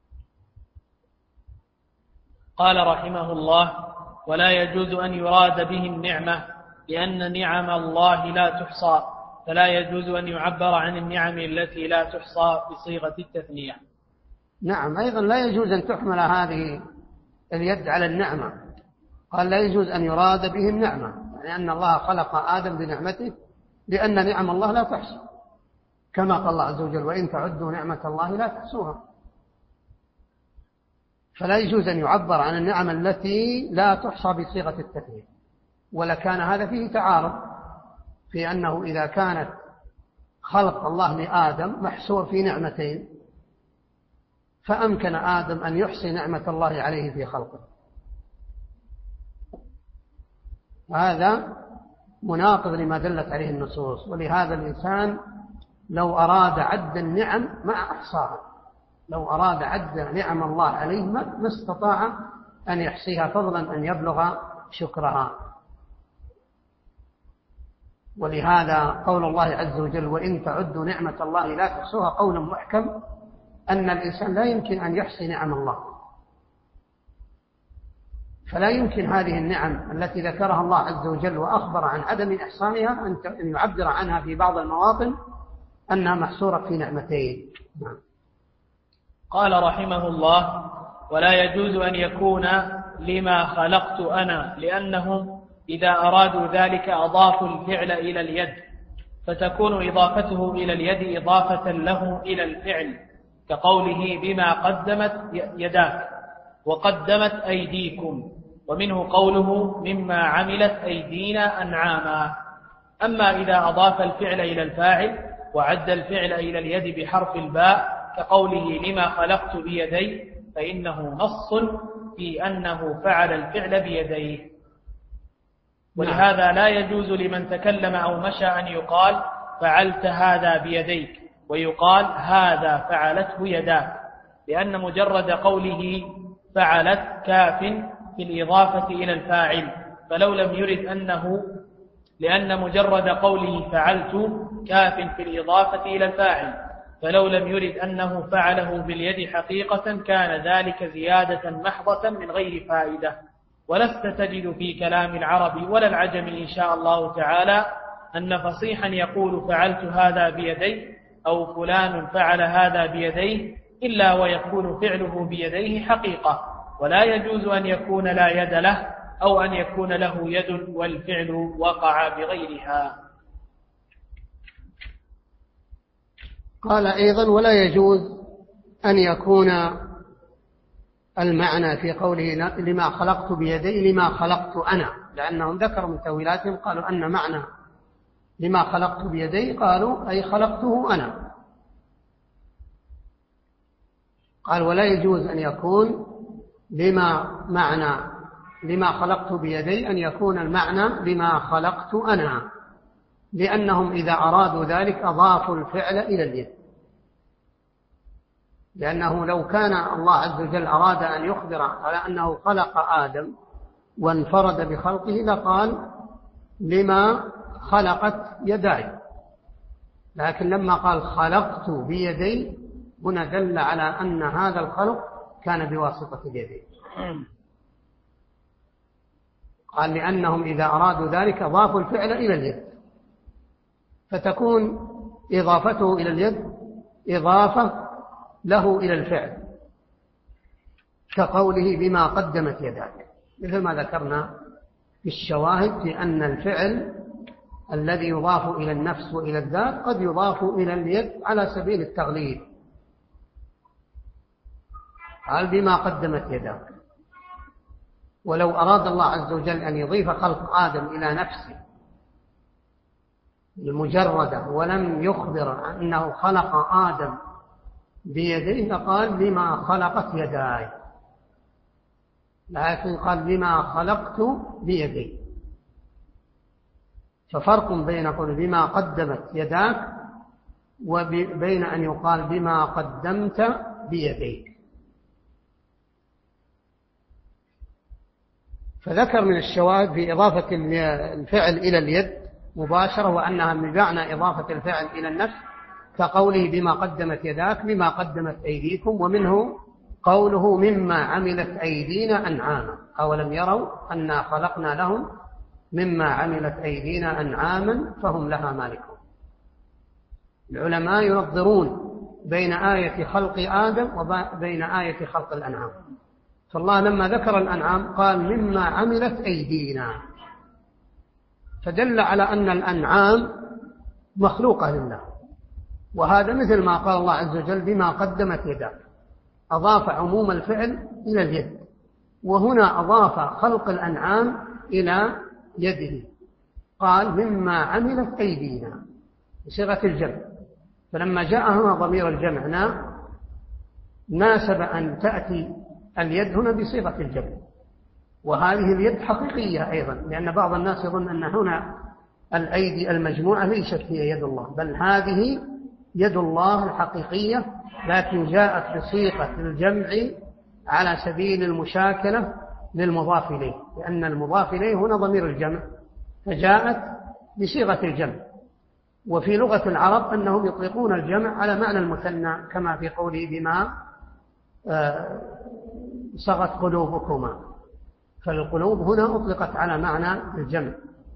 قال رحمه الله: ولا يجوز أن يراد به النعمة لأن نعم الله لا تحصى، فلا يجوز أن يعبر عن النعم التي لا تحصى بصيغة التثنية. نعم، أيضا لا يجوز أن تحمل هذه اليد على النعمة. قال لا يجوز أن يراد به النعمة، لأن الله خلق آدم بنعمته، لأن نعم الله لا تحصى، كما قال الله عز وجل: وإن تعدوا نعمة الله لا تحصوها. فلا يجوز أن يعبر عن النعم التي لا تحصى بصيغة التثنية، ولكان هذا فيه تعارض في أنه إذا كانت خلق الله لآدم محصور في نعمتين، فأمكن آدم أن يحصي نعمة الله عليه في خلقه. هذا مناقض لما دلت عليه النصوص، ولهذا الإنسان لو أراد عد النعم مع إحصاها، لو أراد عد نعم الله عليه ما استطاع أن يحصيها، فضلا أن يبلغ شكرها. ولهذا قول الله عز وجل: وإن تعدوا نعمة الله لا تحصوها، قول محكم أن الإنسان لا يمكن أن يحصي نعم الله، فلا يمكن هذه النعم التي ذكرها الله عز وجل وأخبر عن عدم إحصائها أن يعبر عنها في بعض المواطن أنها محصورة في نعمتين. نعم. قال رحمه الله: ولا يجوز أن يكون لما خلقت أنا، لأنهم إذا أرادوا ذلك أضافوا الفعل إلى اليد، فتكون إضافته إلى اليد إضافة له إلى الفعل، كقوله: بما قدمت يداك وقدمت أيديكم، ومنه قوله: مما عملت أيدينا أنعاما. أما إذا أضاف الفعل إلى الفاعل وعد الفعل إلى اليد بحرف الباء، كقوله: لما خلقت بيدي، فإنه نص في أنه فعل الفعل بيديه. ولهذا لا يجوز لمن تكلم أو مشى أن يقال: فعلت هذا بيديك، ويقال: هذا فعلته يداك، لأن مجرد قوله فعلت كاف في الإضافة إلى الفاعل، فلو لم يرد أنه لأن مجرد قوله فعلت كاف في الإضافة إلى الفاعل، فلو لم يرد أنه فعله باليد حقيقة كان ذلك زيادة محضة من غير فائدة. ولست تجد في كلام العرب ولا العجم إن شاء الله تعالى أن فصيحا يقول فعلت هذا بيدي أو فلان فعل هذا بيديه إلا ويكون فعله بيديه حقيقة، ولا يجوز أن يكون لا يد له أو أن يكون له يد والفعل وقع بغيرها. قال أيضا: ولا يجوز أن يكون المعنى في قوله لما خلقت بيدي لما خلقت أنا، لأنهم ذكروا من تأويلاتهم قالوا أن معنى لما خلقت بيدي قالوا أي خلقته أنا. قال: ولا يجوز أن يكون لما معنى لما خلقت بيدي أن يكون المعنى لما خلقت أنا، لأنهم إذا أرادوا ذلك أضافوا الفعل إلى اليد، لأنه لو كان الله عز وجل أراد أن يخبر على أنه خلق آدم وانفرد بخلقه لقال لما خلقت يداي، لكن لما قال خلقت بيدي هنا دل على أن هذا الخلق كان بواسطة اليدين. قال لأنهم إذا أرادوا ذلك أضافوا الفعل إلى اليد، فتكون إضافته إلى اليد إضافة له إلى الفعل، كقوله بما قدمت يداك، مثل ما ذكرنا في الشواهد في أن الفعل الذي يضاف إلى النفس وإلى الذات قد يضاف إلى اليد على سبيل التغليب. قال بما قدمت يداك، ولو أراد الله عز وجل أن يضيف خلق آدم إلى نفسه المجردة ولم يخبر أنه خلق آدم بيديه قال لما خلقت يداي، لكن قال لما خلقت بيدي. ففرق بين قول بما قدمت يداك وبين أن يقال بما قدمت بيديك. فذكر من الشواهد في إضافة الفعل إلى اليد مباشرة وأنها من معنى إضافة الفعل إلى النفس، كقوله بما قدمت يداك بما قدمت أيديكم، ومنه قوله مما عملت أيدينا أنعاما، أولم يروا أنا خلقنا لهم مما عملت أيدينا أنعاما فهم لها مالكون. العلماء ينظرون بين آية خلق آدم وبين آية خلق الأنعام. فالله لما ذكر الأنعام قال مما عملت أيدينا، فدل على أن الأنعام مخلوقة لله، وهذا مثل ما قال الله عز وجل بما قدمت يداك، أضاف عموم الفعل إلى اليد، وهنا أضاف خلق الأنعام إلى يده، قال مما عملت أيدينا بصيغة الجمع. فلما جاء هنا ضمير الجمع ناسب أن تأتي اليد هنا بصيغة الجمع، وهذه اليد حقيقية أيضا، لأن بعض الناس يظن أن هنا الأيدي المجموعة ليست هي يد الله، بل هذه يد الله الحقيقية، لكن جاءت بصيغة الجمع على سبيل المشاكلة للمضاف إليه، لأن المضاف إليه هنا ضمير الجمع، فجاءت بصيغة الجمع. وفي لغة العرب أنهم يطلقون الجمع على معنى المثنى، كما في قوله بما صغت قلوبكما، فالقلوب هنا أطلقت على معنى الجمع.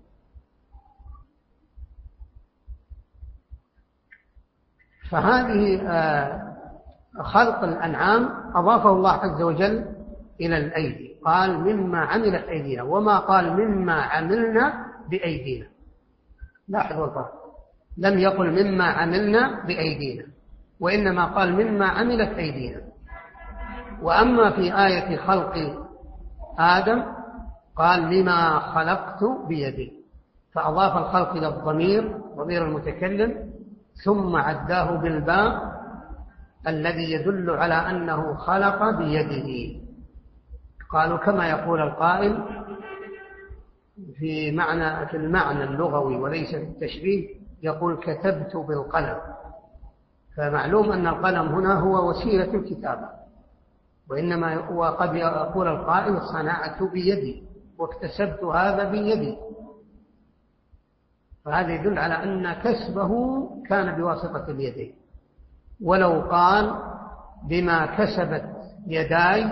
فهذه خلق الأنعام أضافه الله عز وجل إلى الأيدي، قال مما عملت أيدينا، وما قال مما عملنا بأيدينا. لاحظوا الفرق، لم يقل مما عملنا بأيدينا، وإنما قال مما عملت أيدينا. وأما في آية خلق آدم قال لما خلقت بيدي، فأضاف الخلق إلى الضمير ضمير المتكلم، ثم عداه بالباء الذي يدل على أنه خلق بيده. قالوا كما يقول القائل في معنى في المعنى اللغوي وليس في التشبيه، يقول كتبت بالقلم، فمعلوم أن القلم هنا هو وسيلة الكتابة، وإنما وقد يقول القائل صنعت بيدي واكتسبت هذا بيدي، فهذا يدل على أن كسبه كان بواسطة اليدين. ولو قال بما كسبت يداي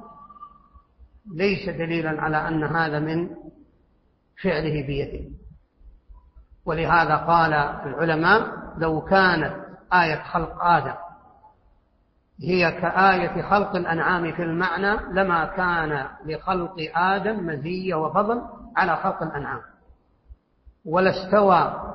ليس دليلا على أن هذا من فعله بيده. ولهذا قال العلماء لو كانت آية خلق آدم هي كآية خلق الأنعام في المعنى لما كان لخلق آدم مزية وفضل على خلق الأنعام، ولا استوى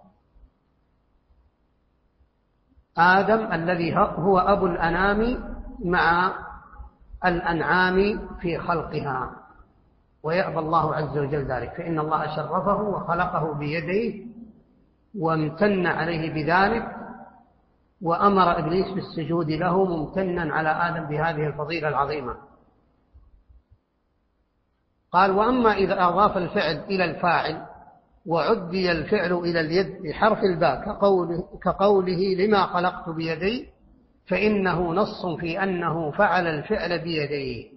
آدم الذي هو أبو الأنام مع الأنعام في خلقها، ويأبى الله عز وجل ذلك، فإن الله شرفه وخلقه بيديه وامتن عليه بذلك، وأمر إبليس بالسجود له ممتنا على آدم بهذه الفضيلة العظيمة. قال وأما إذا أضاف الفعل إلى الفاعل وعدي الفعل إلى اليد بحرف الباء كقوله, كقوله لما خلقت بيدي، فإنه نص في أنه فعل الفعل بيديه.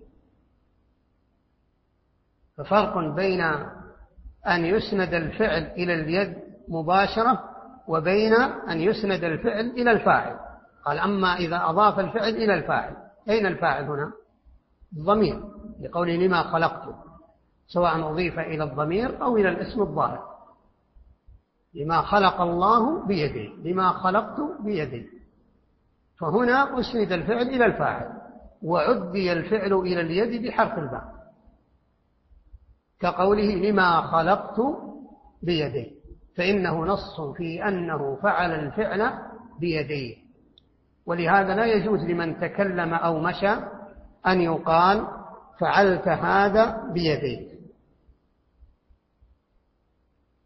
ففرق بين أن يسند الفعل إلى اليد مباشرة وبين أن يسند الفعل إلى الفاعل. قال أما إذا أضاف الفعل إلى الفاعل، أين الفاعل هنا؟ الضمير، لقوله لما خلقت، سواء أضيف إلى الضمير أو إلى الاسم الظاهر. لما خلق الله بيدي، لما خلقت بيدي، فهنا أسند الفعل إلى الفاعل وعدي الفعل إلى اليد بحرف الباء كقوله لما خلقت بيدي، فإنه نص في أنه فعل الفعل بيديه. ولهذا لا يجوز لمن تكلم أو مشى أن يقال فعلت هذا بيديك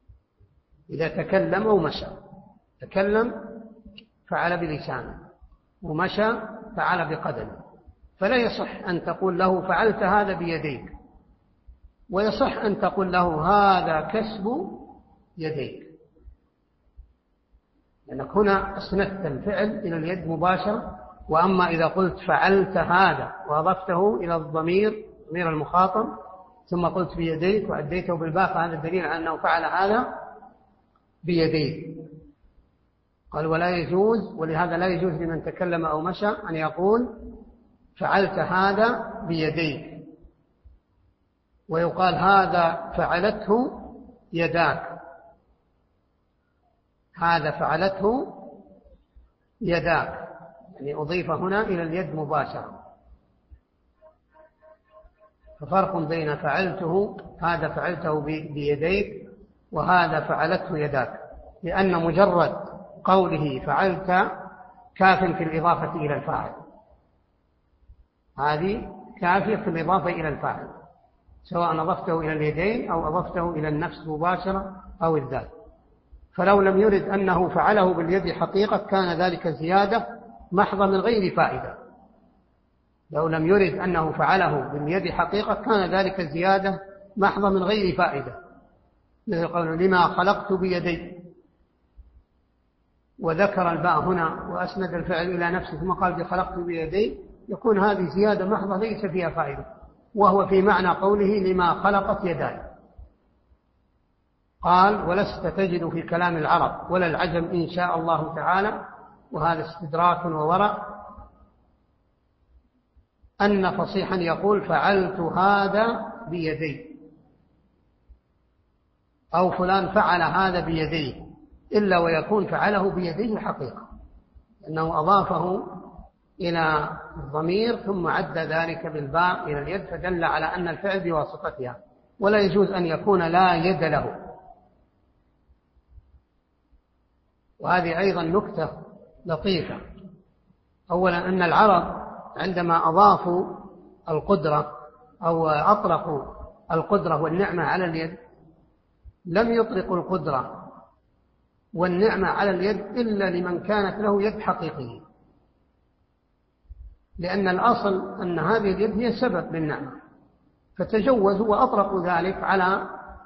إذا تكلم أو مشى. تكلم فعل بلسانه، ومشى فعل بقدمه، فلا يصح أن تقول له فعلت هذا بيديك، ويصح أن تقول له هذا كسب يديك، لأنك هنا أسندت الفعل إلى اليد مباشرة. وأما إذا قلت فعلت هذا وأضفته إلى الضمير ضمير المخاطب ثم قلت بيديك وأديته بالباء فهذا الدليل على أنه فعل هذا بيديه. قال ولا يجوز، ولهذا لا يجوز لمن تكلم أو مشى أن يقول فعلت هذا بيديك، ويقال هذا فعلته يداك، هذا فعلته يداك، يعني أضيف هنا إلى اليد مباشرة. ففرق بين فعلته هذا فعلته بيديك وهذا فعلته يداك، لأن مجرد قوله فعلت كاف في الإضافة إلى الفاعل، هذه كافية في الإضافة إلى الفاعل، سواء أضفته إلى اليدين أو أضفته إلى النفس مباشرة أو الذات. فلو لم يرد أنه فعله باليد حقيقة كان ذلك زيادة محضة من غير فائدة. لو لم يرد أنه فعله باليد حقيقة كان ذلك زيادة محضة من غير فائدة، مثل قوله لما خلقت بيدي، وذكر الباء هنا وأسند الفعل إلى نفسه ثم قال بخلقت بيدي، يكون هذه زيادة محضة ليس فيها فائدة، وهو في معنى قوله لما خلقت يداي. قال ولست تجد في كلام العرب ولا العجم إن شاء الله تعالى، وهذا استدراك وورع، أن فصيحا يقول فعلت هذا بيدي أو فلان فعل هذا بيديه، إلا ويكون فعله بيديه حقيقة، لأنه أضافه إلى الضمير ثم عد ذلك بالباء إلى اليد فدل على أن الفعل بواسطتها. ولا يجوز أن يكون لا يد له. وهذه أيضا نكتة لطيفة. أولا أن العرب عندما أضافوا القدرة أو أطلقوا القدرة والنعمة على اليد لم يطلقوا القدرة والنعمة على اليد إلا لمن كانت له يد حقيقية، لأن الأصل أن هذه اليد هي سبب للنعمة، فتجوزوا وأطلقوا ذلك على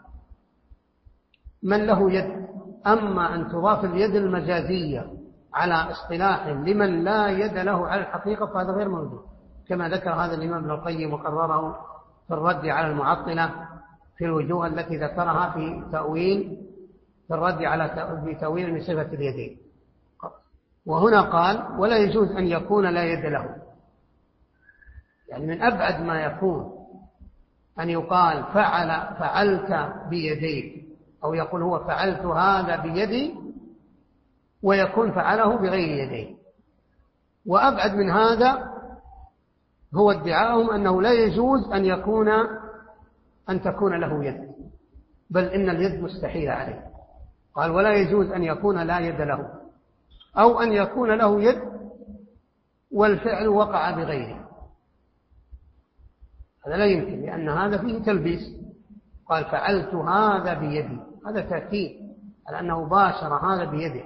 من له يد. أما أن تضاف اليد المجازية على اصطلاح لمن لا يد له على الحقيقة فهذا غير موجود، كما ذكر هذا الإمام ابن القيم وقرره في الرد على المعطلة في الوجوه التي ذكرها في تأويل في الرد على تأويل من صفة اليدين. وهنا قال ولا يجوز أن يكون لا يد له، يعني من أبعد ما يكون أن يقال فعل فعلت بيديك، أو يقول هو فعلت هذا بيدي ويكون فعله بغير يديه. وأبعد من هذا هو ادعاءهم أنه لا يجوز أن يكون أن تكون له يد، بل إن اليد مستحيلة عليه. قال ولا يجوز أن يكون لا يد له، أو أن يكون له يد والفعل وقع بغيره، هذا لا يمكن، لأن هذا فيه تلبيس. قال فعلت هذا بيدي، هذا تأكيد على أنه باشر هذا بيده،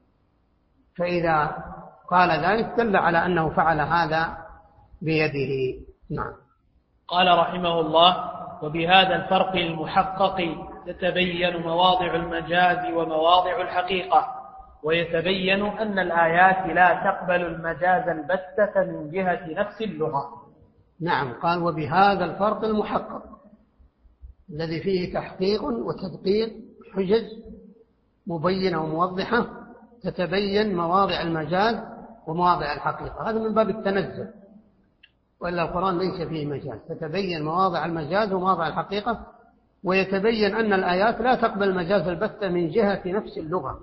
فإذا قال ذلك دل على أنه فعل هذا بيده. نعم. قال رحمه الله وبهذا الفرق المحقق تتبين مواضع المجاز ومواضع الحقيقة، ويتبين أن الآيات لا تقبل المجاز البتة من جهة نفس اللغة. نعم. قال وبهذا الفرق المحقق الذي فيه تحقيق وتدقيق حجج مبينة وموضحة تتبين مواضع المجاز ومواضع الحقيقة. هذا من باب التنزل، وإلا القرآن ليس فيه مجاز. تتبين مواضع المجاز ومواضع الحقيقة، ويتبين أن الآيات لا تقبل المجاز البتة من جهة نفس اللغة،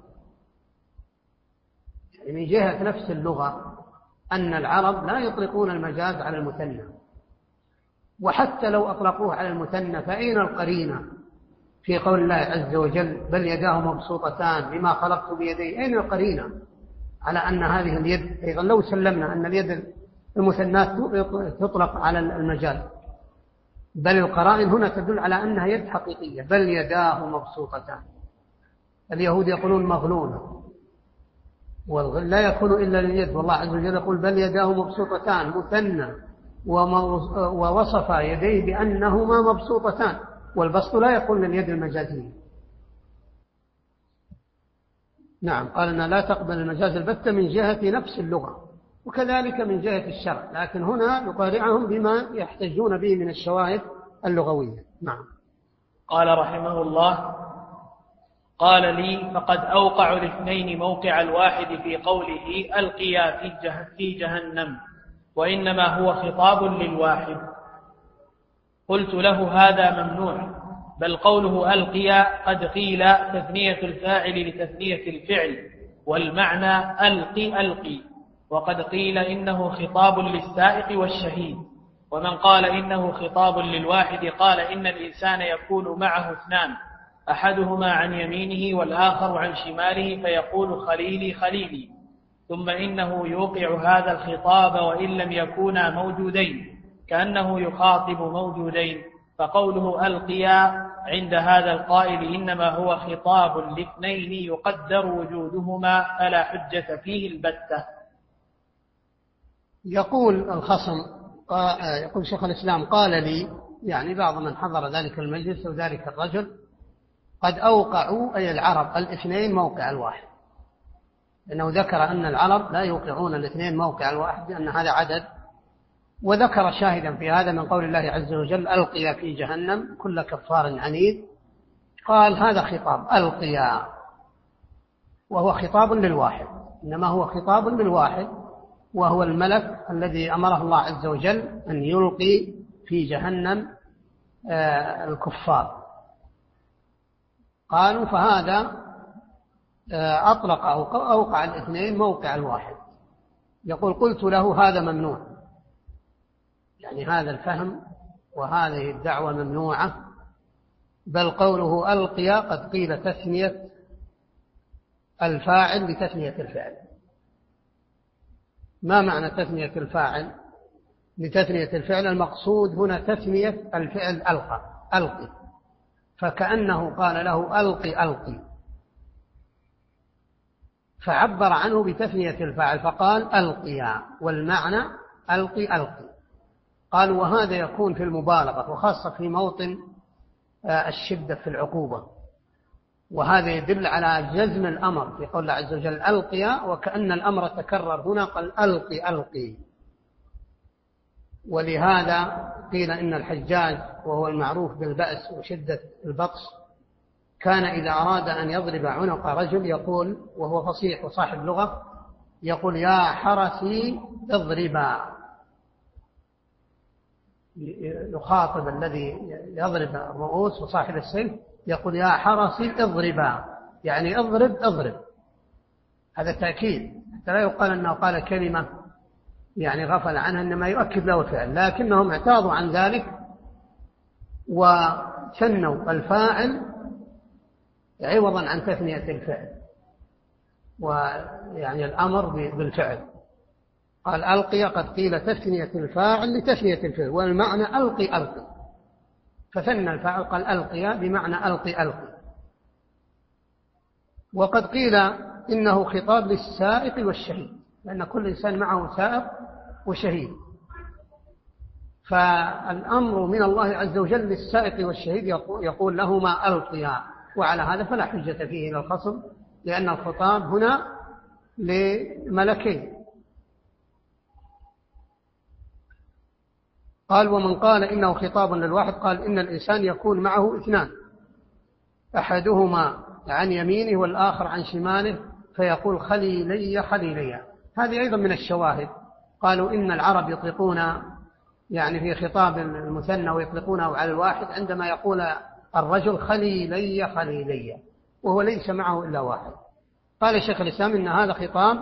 يعني من جهة نفس اللغة أن العرب لا يطلقون المجاز على المثنى، وحتى لو أطلقوه على المثنى فأين القرينة في قول الله عز وجل بل يداه مبسوطتان لما خلقت بيدي؟ أين القرينة على أن هذه اليد أيضا لو سلمنا أن اليد المثنات تطلق على المجاز؟ بل القرائن هنا تدل على أنها يد حقيقية، بل يداه مبسوطتان. اليهود يقولون مغلولة، والغل لا يكون إلا لليد، والله عز وجل يقول بل يداه مبسوطتان مثنى، ووصف يديه بأنهما مبسوطتان، والبسط لا يكون لليد المجازية. نعم، قال أنها لا تقبل المجاز البتة من جهة نفس اللغة، وكذلك من جهة الشرع، لكن هنا يقارعهم بما يحتجون به من الشواهد اللغوية. نعم. قال رحمه الله: قال لي: فقد أوقع الاثنين موقع الواحد في قوله ألقيا في جهنم، وإنما هو خطاب للواحد. قلت له: هذا ممنوع، بل قوله ألقيا قد قيل تثنية الفاعل لتثنية الفعل، والمعنى ألقي ألقي، وقد قيل إنه خطاب للسائق والشهيد. ومن قال إنه خطاب للواحد قال إن الإنسان يكون معه اثنان، أحدهما عن يمينه والآخر عن شماله، فيقول خليلي خليلي، ثم إنه يوقع هذا الخطاب وإن لم يكونا موجودين، كأنه يخاطب موجودين، فقوله ألقيا عند هذا القائل إنما هو خطاب لاثنين يقدر وجودهما، فلا حجة فيه البتة. يقول الخصم، يقول شيخ الإسلام قال لي، يعني بعض من حضر ذلك المجلس وذلك الرجل، قد أوقعوا أي العرب الاثنين موقع الواحد، لأنه ذكر أن العرب لا يوقعون الاثنين موقع الواحد لأن هذا عدد، وذكر شاهدا في هذا من قول الله عز وجل ألقيا في جهنم كل كفار عنيد، قال هذا خطاب ألقيا، وهو خطاب للواحد، إنما هو خطاب للواحد، وهو الملك الذي أمره الله عز وجل أن يلقي في جهنم الكفار. قالوا فهذا أطلق أو أوقع الاثنين موقع الواحد. يقول قلت له هذا ممنوع، يعني هذا الفهم وهذه الدعوة ممنوعة، بل قوله ألقيا قد قيل تثنية الفاعل لتثنية الفعل. ما معنى تثنية الفاعل لتثنية الفعل؟ المقصود هنا تثنية الفعل ألقى ألقي، فكأنه قال له ألقي ألقي، فعبر عنه بتثنية الفاعل فقال ألقيا، والمعنى ألقي ألقي. قال وهذا يكون في المبالغة، وخاصة في موطن الشدة في العقوبة، وهذا يدل على جزم الأمر في قول الله عز وجل ألقيا، وكأن الأمر تكرر هنا قال ألقي ألقي. ولهذا قيل إن الحجاج وهو المعروف بالبأس وشدة البطش كان إذا أراد أن يضرب عنق رجل يقول، وهو فصيح وصاحب لغة، يقول يا حرسي اضربا، يخاطب الذي يضرب الرؤوس وصاحب السيف، يقول يا حرسي اضربا، يعني اضرب اضرب. هذا تأكيد، حتى لا يقال أنه قال كلمة يعني غفل عنها، إنما يؤكد له الفعل، لكنهم اعتاضوا عن ذلك وثنوا الفاعل عوضا عن تثنية الفعل، ويعني الأمر بالفعل. قال ألقي قد قيل تثنية الفاعل لتثنية الفعل، والمعنى ألقي ألقي، فثنى الفاعل قال ألقي بمعنى ألقي ألقي. وقد قيل إنه خطاب للسائق والشهيد، لأن كل إنسان معه سائق وشهيد، فالأمر من الله عز وجل للسائق والشهيد يقول لهما ألقيا، وعلى هذا فلا حجة فيه إلى الخصم، لأن الخطاب هنا لملكين. قال ومن قال إنه خطاب للواحد قال إن الإنسان يكون معه اثنان، أحدهما عن يمينه والآخر عن شماله، فيقول خليلي خليلي. هذه أيضا من الشواهد. قالوا إن العرب يطلقون يعني في خطاب المثنى ويطلقونه على الواحد عندما يقول الرجل خليلي خليلي، وهو ليس معه إلا واحد. قال شيخ الإسلام إن هذا خطاب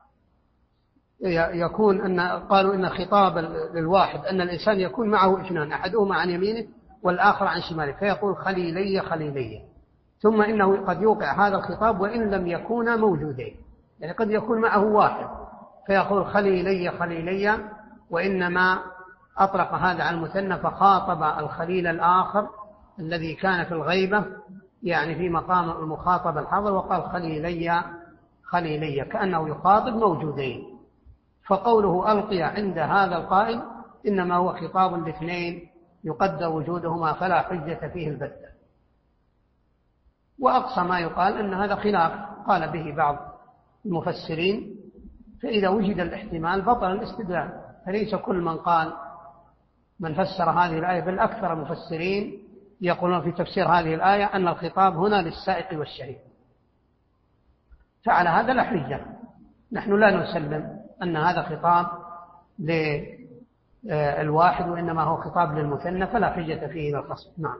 يكون أن قالوا إن خطاب للواحد أن الإنسان يكون معه اثنان، أحدهما عن يمينه والآخر عن شماله، فيقول خليلي خليلي. ثم إنه قد يوقع هذا الخطاب وإن لم يكونا موجودين، يعني قد يكون معه واحد فيقول خليلي خليلي، وإنما أطلق هذا على المثنى فخاطب الخليل الآخر الذي كان في الغيبة يعني في مقام المخاطب الحاضر، وقال خليلي خليلية كأنه يخاطب موجودين. فقوله ألقي عند هذا القائل إنما هو خطاب لاثنين يقدر وجودهما فلا حجة فيه البتة. وأقصى ما يقال أن هذا خلاف قال به بعض المفسرين، فإذا وجد الاحتمال بطل الاستدلال. فليس كل من قال من فسر هذه الآية، بل أكثر المفسرين يقولون في تفسير هذه الآية أن الخطاب هنا للسائق والشهيد، فعلى هذا لا حجة. نحن لا نسلم أن هذا خطاب للواحد وإنما هو خطاب للمثنى، فلا حجة فيه إلى الخصم. نعم.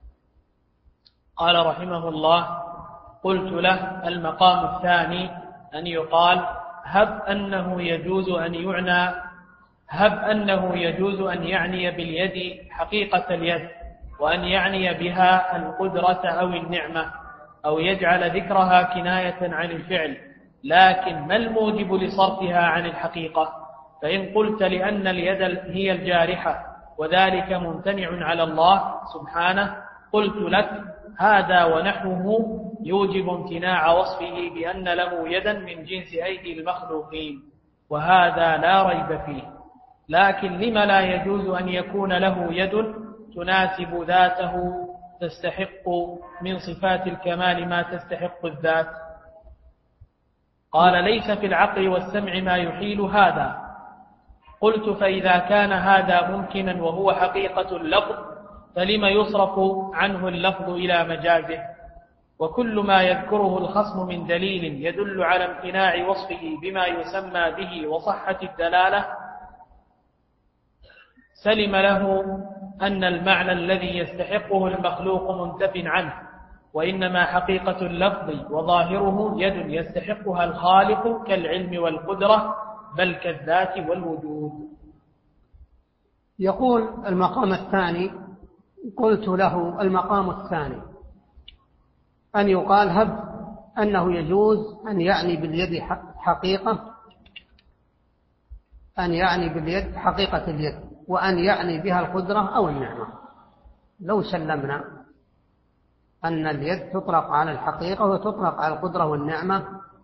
قال رحمه الله: قلت له: المقام الثاني أن يقال هب أنه يجوز أن يعنى هب أنه يجوز أن يعني باليد حقيقة اليد، وأن يعني بها القدرة أو النعمة، أو يجعل ذكرها كناية عن الفعل، لكن ما الموجب لصرفها عن الحقيقة؟ فإن قلت لأن اليد هي الجارحة وذلك ممتنع على الله سبحانه، قلت لك: هذا ونحوه يوجب امتناع وصفه بأن له يدا من جنس أيدي المخلوقين، وهذا لا ريب فيه. لكن لم لا يجوز أن يكون له يد تناسب ذاته تستحق من صفات الكمال ما تستحق الذات؟ قال: ليس في العقل والسمع ما يحيل هذا. قلت: فإذا كان هذا ممكنا وهو حقيقة اللفظ، فلما يصرف عنه اللفظ إلى مجازه؟ وكل ما يذكره الخصم من دليل يدل على امتناع وصفه بما يسمى به وصحة الدلالة سلم له أن المعنى الذي يستحقه المخلوق منتف عنه، وإنما حقيقة اللفظ وظاهره يد يستحقها الخالق كالعلم والقدرة، بل كالذات والوجود. يقول المقام الثاني: قلت له المقام الثاني أن يقال هب أنه يجوز أن يعني باليد حقيقة أن يعني باليد حقيقة اليد، وأن يعني بها القدرة أو النعمة. لو سلمنا أن اليد تطلق على الحقيقة وتطلق على القدرة والنعمة،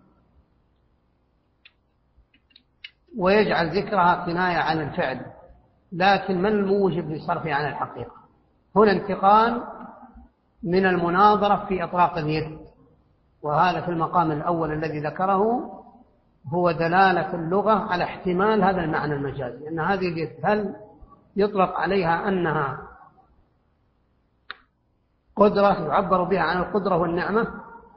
ويجعل ذكرها كناية عن الفعل، لكن ما الموجب لصرفه عن الحقيقة؟ هنا انتقال من المناظرة في إطلاق اليد، وهذا في المقام الأول الذي ذكره هو دلالة اللغة على احتمال هذا المعنى المجازي، أن هذه اليد هل يطلق عليها أنها قدرة يعبر بها عن القدرة والنعمة؟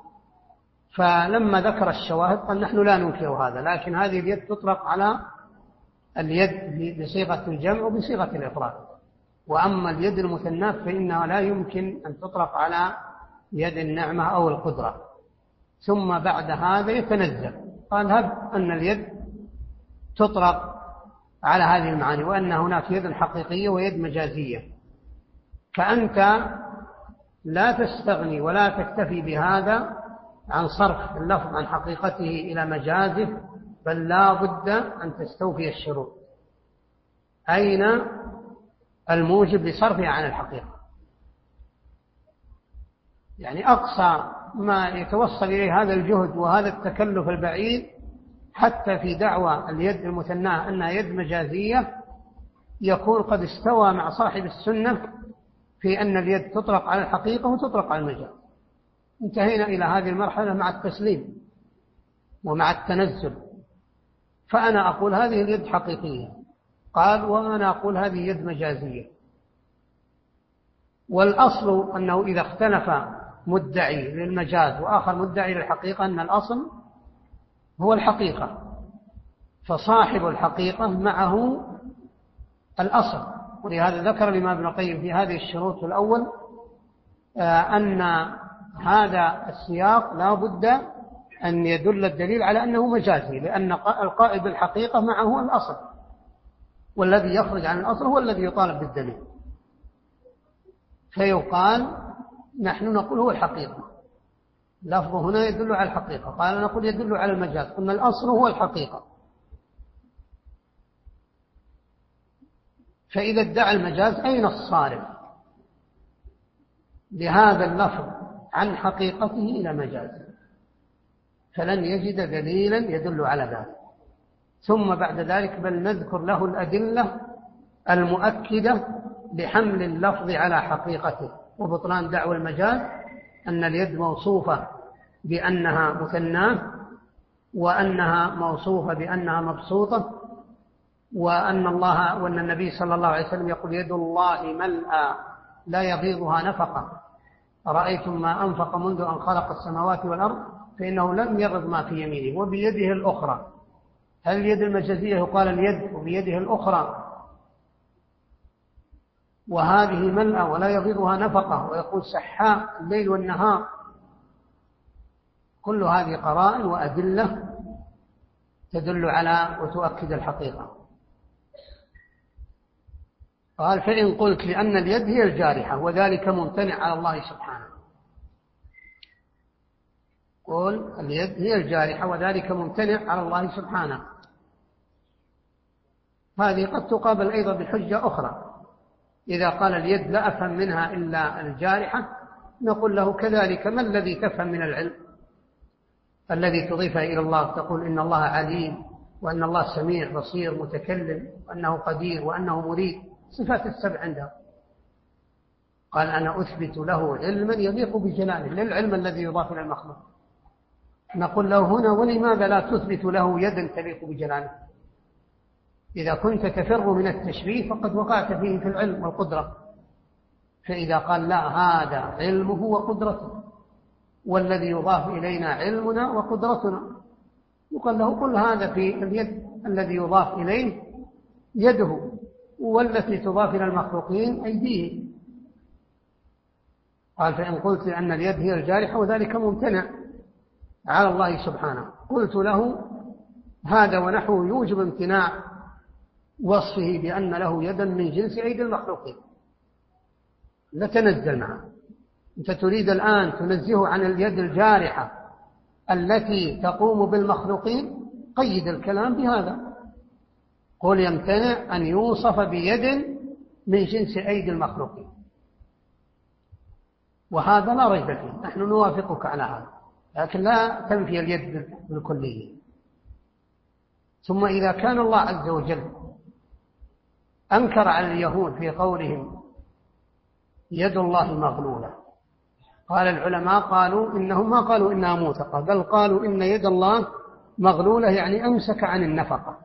فلما ذكر الشواهد قال نحن لا ننكر هذا، لكن هذه اليد تطلق على اليد بصيغة الجمع وبصيغة الإفراد، وأما اليد المثنى فإنها لا يمكن أن تطلق على يد النعمة أو القدرة. ثم بعد هذا يتنزل قال هب أن اليد تطلق على هذه المعاني، وأن هناك يد حقيقية ويد مجازية، فأنت لا تستغني ولا تكتفي بهذا عن صرف اللفظ عن حقيقته إلى مجازه، بل لا بد أن تستوفي الشروط. أين الموجب لصرفه عن الحقيقة؟ يعني أقصى ما يتوصل إليه هذا الجهد وهذا التكلف البعيد حتى في دعوى اليد المثناة أنها يد مجازية يكون قد استوى مع صاحب السنة في أن اليد تطلق على الحقيقة وتطلق على المجاز. انتهينا إلى هذه المرحلة مع التسليم ومع التنزل. فأنا أقول هذه اليد حقيقية، قال وأنا أقول هذه يد مجازية. والأصل أنه إذا اختلف مدعي للمجاز وآخر مدعي للحقيقة أن الأصل هو الحقيقة، فصاحب الحقيقة معه الأصل. ولهذا ذكر الإمام ابن القيم في هذه الشروط الأول أن هذا السياق لا بد أن يدل الدليل على أنه مجازي، لأن القائد بالحقيقة معه الأصل، والذي يخرج عن الأصل هو الذي يطالب بالدليل. فيقال نحن نقول هو الحقيقة، لفظه هنا يدل على الحقيقة، قال نقول يدل على المجاز، أن الأصل هو الحقيقة. فإذا ادعى المجاز أين الصارف لهذا اللفظ عن حقيقته إلى مجازه؟ فلن يجد دليلا يدل على ذلك. ثم بعد ذلك بل نذكر له الأدلة المؤكدة لحمل اللفظ على حقيقته وبطلان دعوى المجاز أن اليد موصوفة بأنها مثناه، وأنها موصوفة بأنها مبسوطة، وأن الله وأن النبي صلى الله عليه وسلم يقول يد الله ملأى لا يغيضها نفقة، رأيتم ما أنفق منذ أن خلق السماوات والأرض فإنه لم يغض ما في يمينه وبيده الأخرى. هل اليد المجازية يقال اليد وبيده الأخرى، وهذه ملأى ولا يغيضها نفقة، ويقول سحاء الليل والنهار. كل هذه قرائن وأدلة تدل على وتؤكد الحقيقة. قال فإن قلت لأن اليد هي الجارحة وذلك ممتنع على الله سبحانه، قل اليد هي الجارحة وذلك ممتنع على الله سبحانه، هذه قد تقابل أيضا بحجة أخرى. إذا قال اليد لا أفهم منها إلا الجارحة نقول له كذلك ما الذي تفهم من العلم الذي تضيفه إلى الله؟ تقول إن الله عليم وأن الله سميع بصير متكلم وأنه قدير وأنه مريد، صفات السبع عنده. قال أنا أثبت له علما يليق بجلاله، للعلم الذي يضاف إلى المخلوق. نقول له هنا ولماذا لا تثبت له يدا تليق بجلاله؟ إذا كنت تفر من التشبيه فقد وقعت فيه في العلم والقدرة. فإذا قال لا هذا علمه وقدرته والذي يضاف إلينا علمنا وقدرتنا، يقال له قل هذا في اليد الذي يضاف إليه يده والتي تضاف إلى المخلوقين أيديه. قال فإن قلت أن اليد هي الجارحة وذلك ممتنع على الله سبحانه، قلت له هذا ونحوه يوجب امتناع وصفه بأن له يدا من جنس أيدي المخلوقين. نتنزل معه. أنت تريد الآن تنزه عن اليد الجارحة التي تقوم بالمخلوقين، قيد الكلام بهذا، قل يمتنع أن يوصف بيد من جنس أيدي المخلوقين، وهذا لا ريب فيه، نحن نوافقك على هذا، لكن لا تنفي اليد بالكلية. ثم إذا كان الله عز وجل أنكر على اليهود في قولهم يد الله مغلولة، قال العلماء قالوا إنهم ما قالوا إنها موثقة، بل قالوا إن يد الله مغلولة يعني أمسك عن النفقة.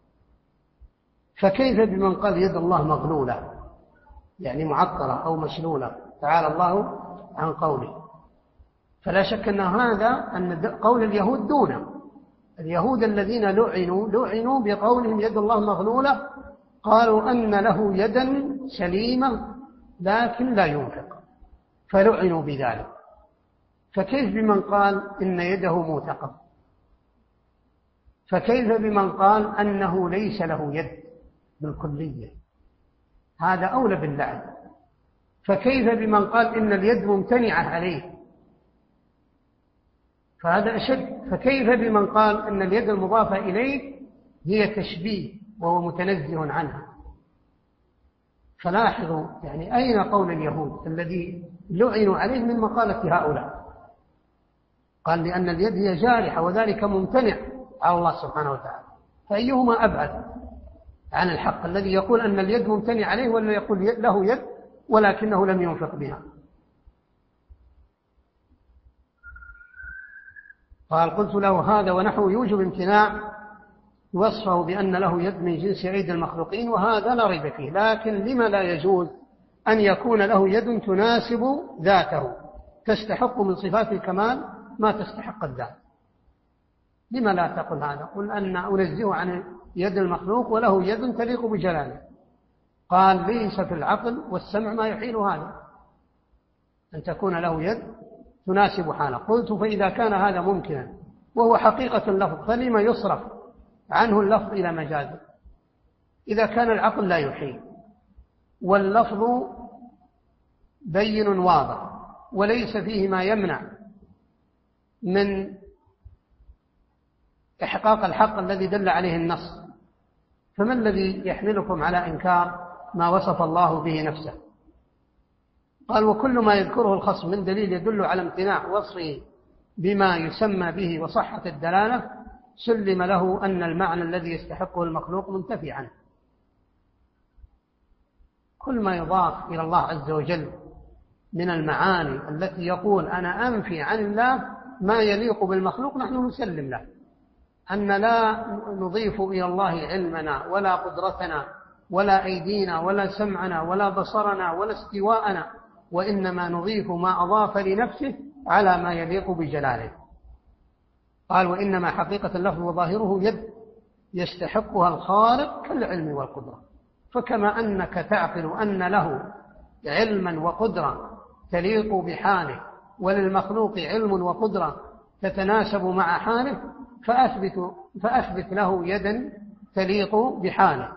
فكيف بمن قال يد الله مغلولة يعني معطلة أو مشلولة؟ تعالى الله عن قوله. فلا شك أن هذا أن قول اليهود دونه. اليهود الذين لعنوا لعنوا بقولهم يد الله مغلولة، قالوا أن له يدا سليمة لكن لا ينفق، فلعنوا بذلك. فكيف بمن قال إن يده موثقة؟ فكيف بمن قال أنه ليس له يد بالكلية؟ هذا أولى باللعن. فكيف بمن قال إن اليد ممتنعة عليه؟ فهذا أشد. فكيف بمن قال أن اليد المضافة إليه هي تشبيه وهو متنزه عنها؟ فلاحظوا يعني أين قول اليهود الذي لعنوا عليه من مقالة هؤلاء؟ قال لأن اليد هي جارحة وذلك ممتنع على الله سبحانه وتعالى، فأيهما أبعد عن الحق، الذي يقول أن اليد ممتنع عليه ولا يقول له يد ولكنه لم ينفق بها؟ قال قلت له هذا ونحوه يوجب امتناع وصفه بأن له يد من جنس أيدي المخلوقين، وهذا لا ريب فيه. لكن لما لا يجوز أن يكون له يد تناسب ذاته تستحق من صفات الكمال ما تستحق الذات؟ لما لا تقول هذا؟ قل أن أنزه عن يد المخلوق وله يد تليق بجلاله. قال ليس في العقل والسمع ما يحيل هذا، أن تكون له يد تناسب حاله. قلت فإذا كان هذا ممكنا وهو حقيقة اللفظ فلما يصرف عنه اللفظ إلى مجازه؟ إذا كان العقل لا يحيل واللفظ بين واضح وليس فيه ما يمنع من إحقاق الحق الذي دل عليه النص، فما الذي يحملكم على إنكار ما وصف الله به نفسه؟ قال وكل ما يذكره الخصم من دليل يدل على امتناع وصفه بما يسمى به وصحة الدلالة سلم له أن المعنى الذي يستحقه المخلوق منتفي عنه. كل ما يضاف إلى الله عز وجل من المعاني التي يقول أنا أنفي عن الله ما يليق بالمخلوق نحن نسلم له، أن لا نضيف إلى الله علمنا ولا قدرتنا ولا أيدينا ولا سمعنا ولا بصرنا ولا استواءنا، وإنما نضيف ما أضاف لنفسه على ما يليق بجلاله. قال وإنما حقيقة اللفظ وظاهره يد يستحقها الخالق كالعلم والقدرة. فكما أنك تعقل أن له علما وقدرة تليق بحاله وللمخلوق علم وقدرة تتناسب مع حاله، فأثبت, فأثبت له يدا تليق بحاله،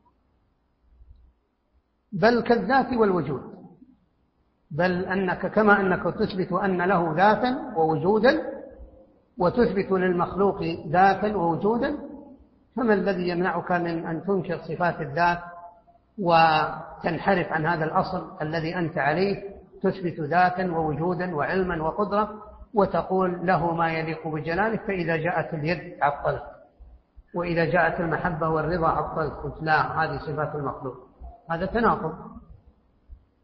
بل كالذات والوجود. بل أنك كما أنك تثبت أن له ذاتا ووجودا وتثبت للمخلوق ذاتا ووجودا، فما الذي يمنعك من أن تنكر صفات الذات وتنحرف عن هذا الأصل الذي أنت عليه، تثبت ذاتا ووجودا وعلما وقدرة وتقول له ما يليق بجلاله، فإذا جاءت اليد عطلت، وإذا جاءت المحبة والرضا عطلت، قلت لا هذه صفات المخلوق. هذا تناقض.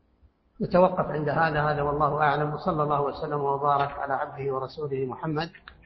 نتوقف عند هذا. هذا والله أعلم، وصلى الله وسلم وبارك على عبده ورسوله محمد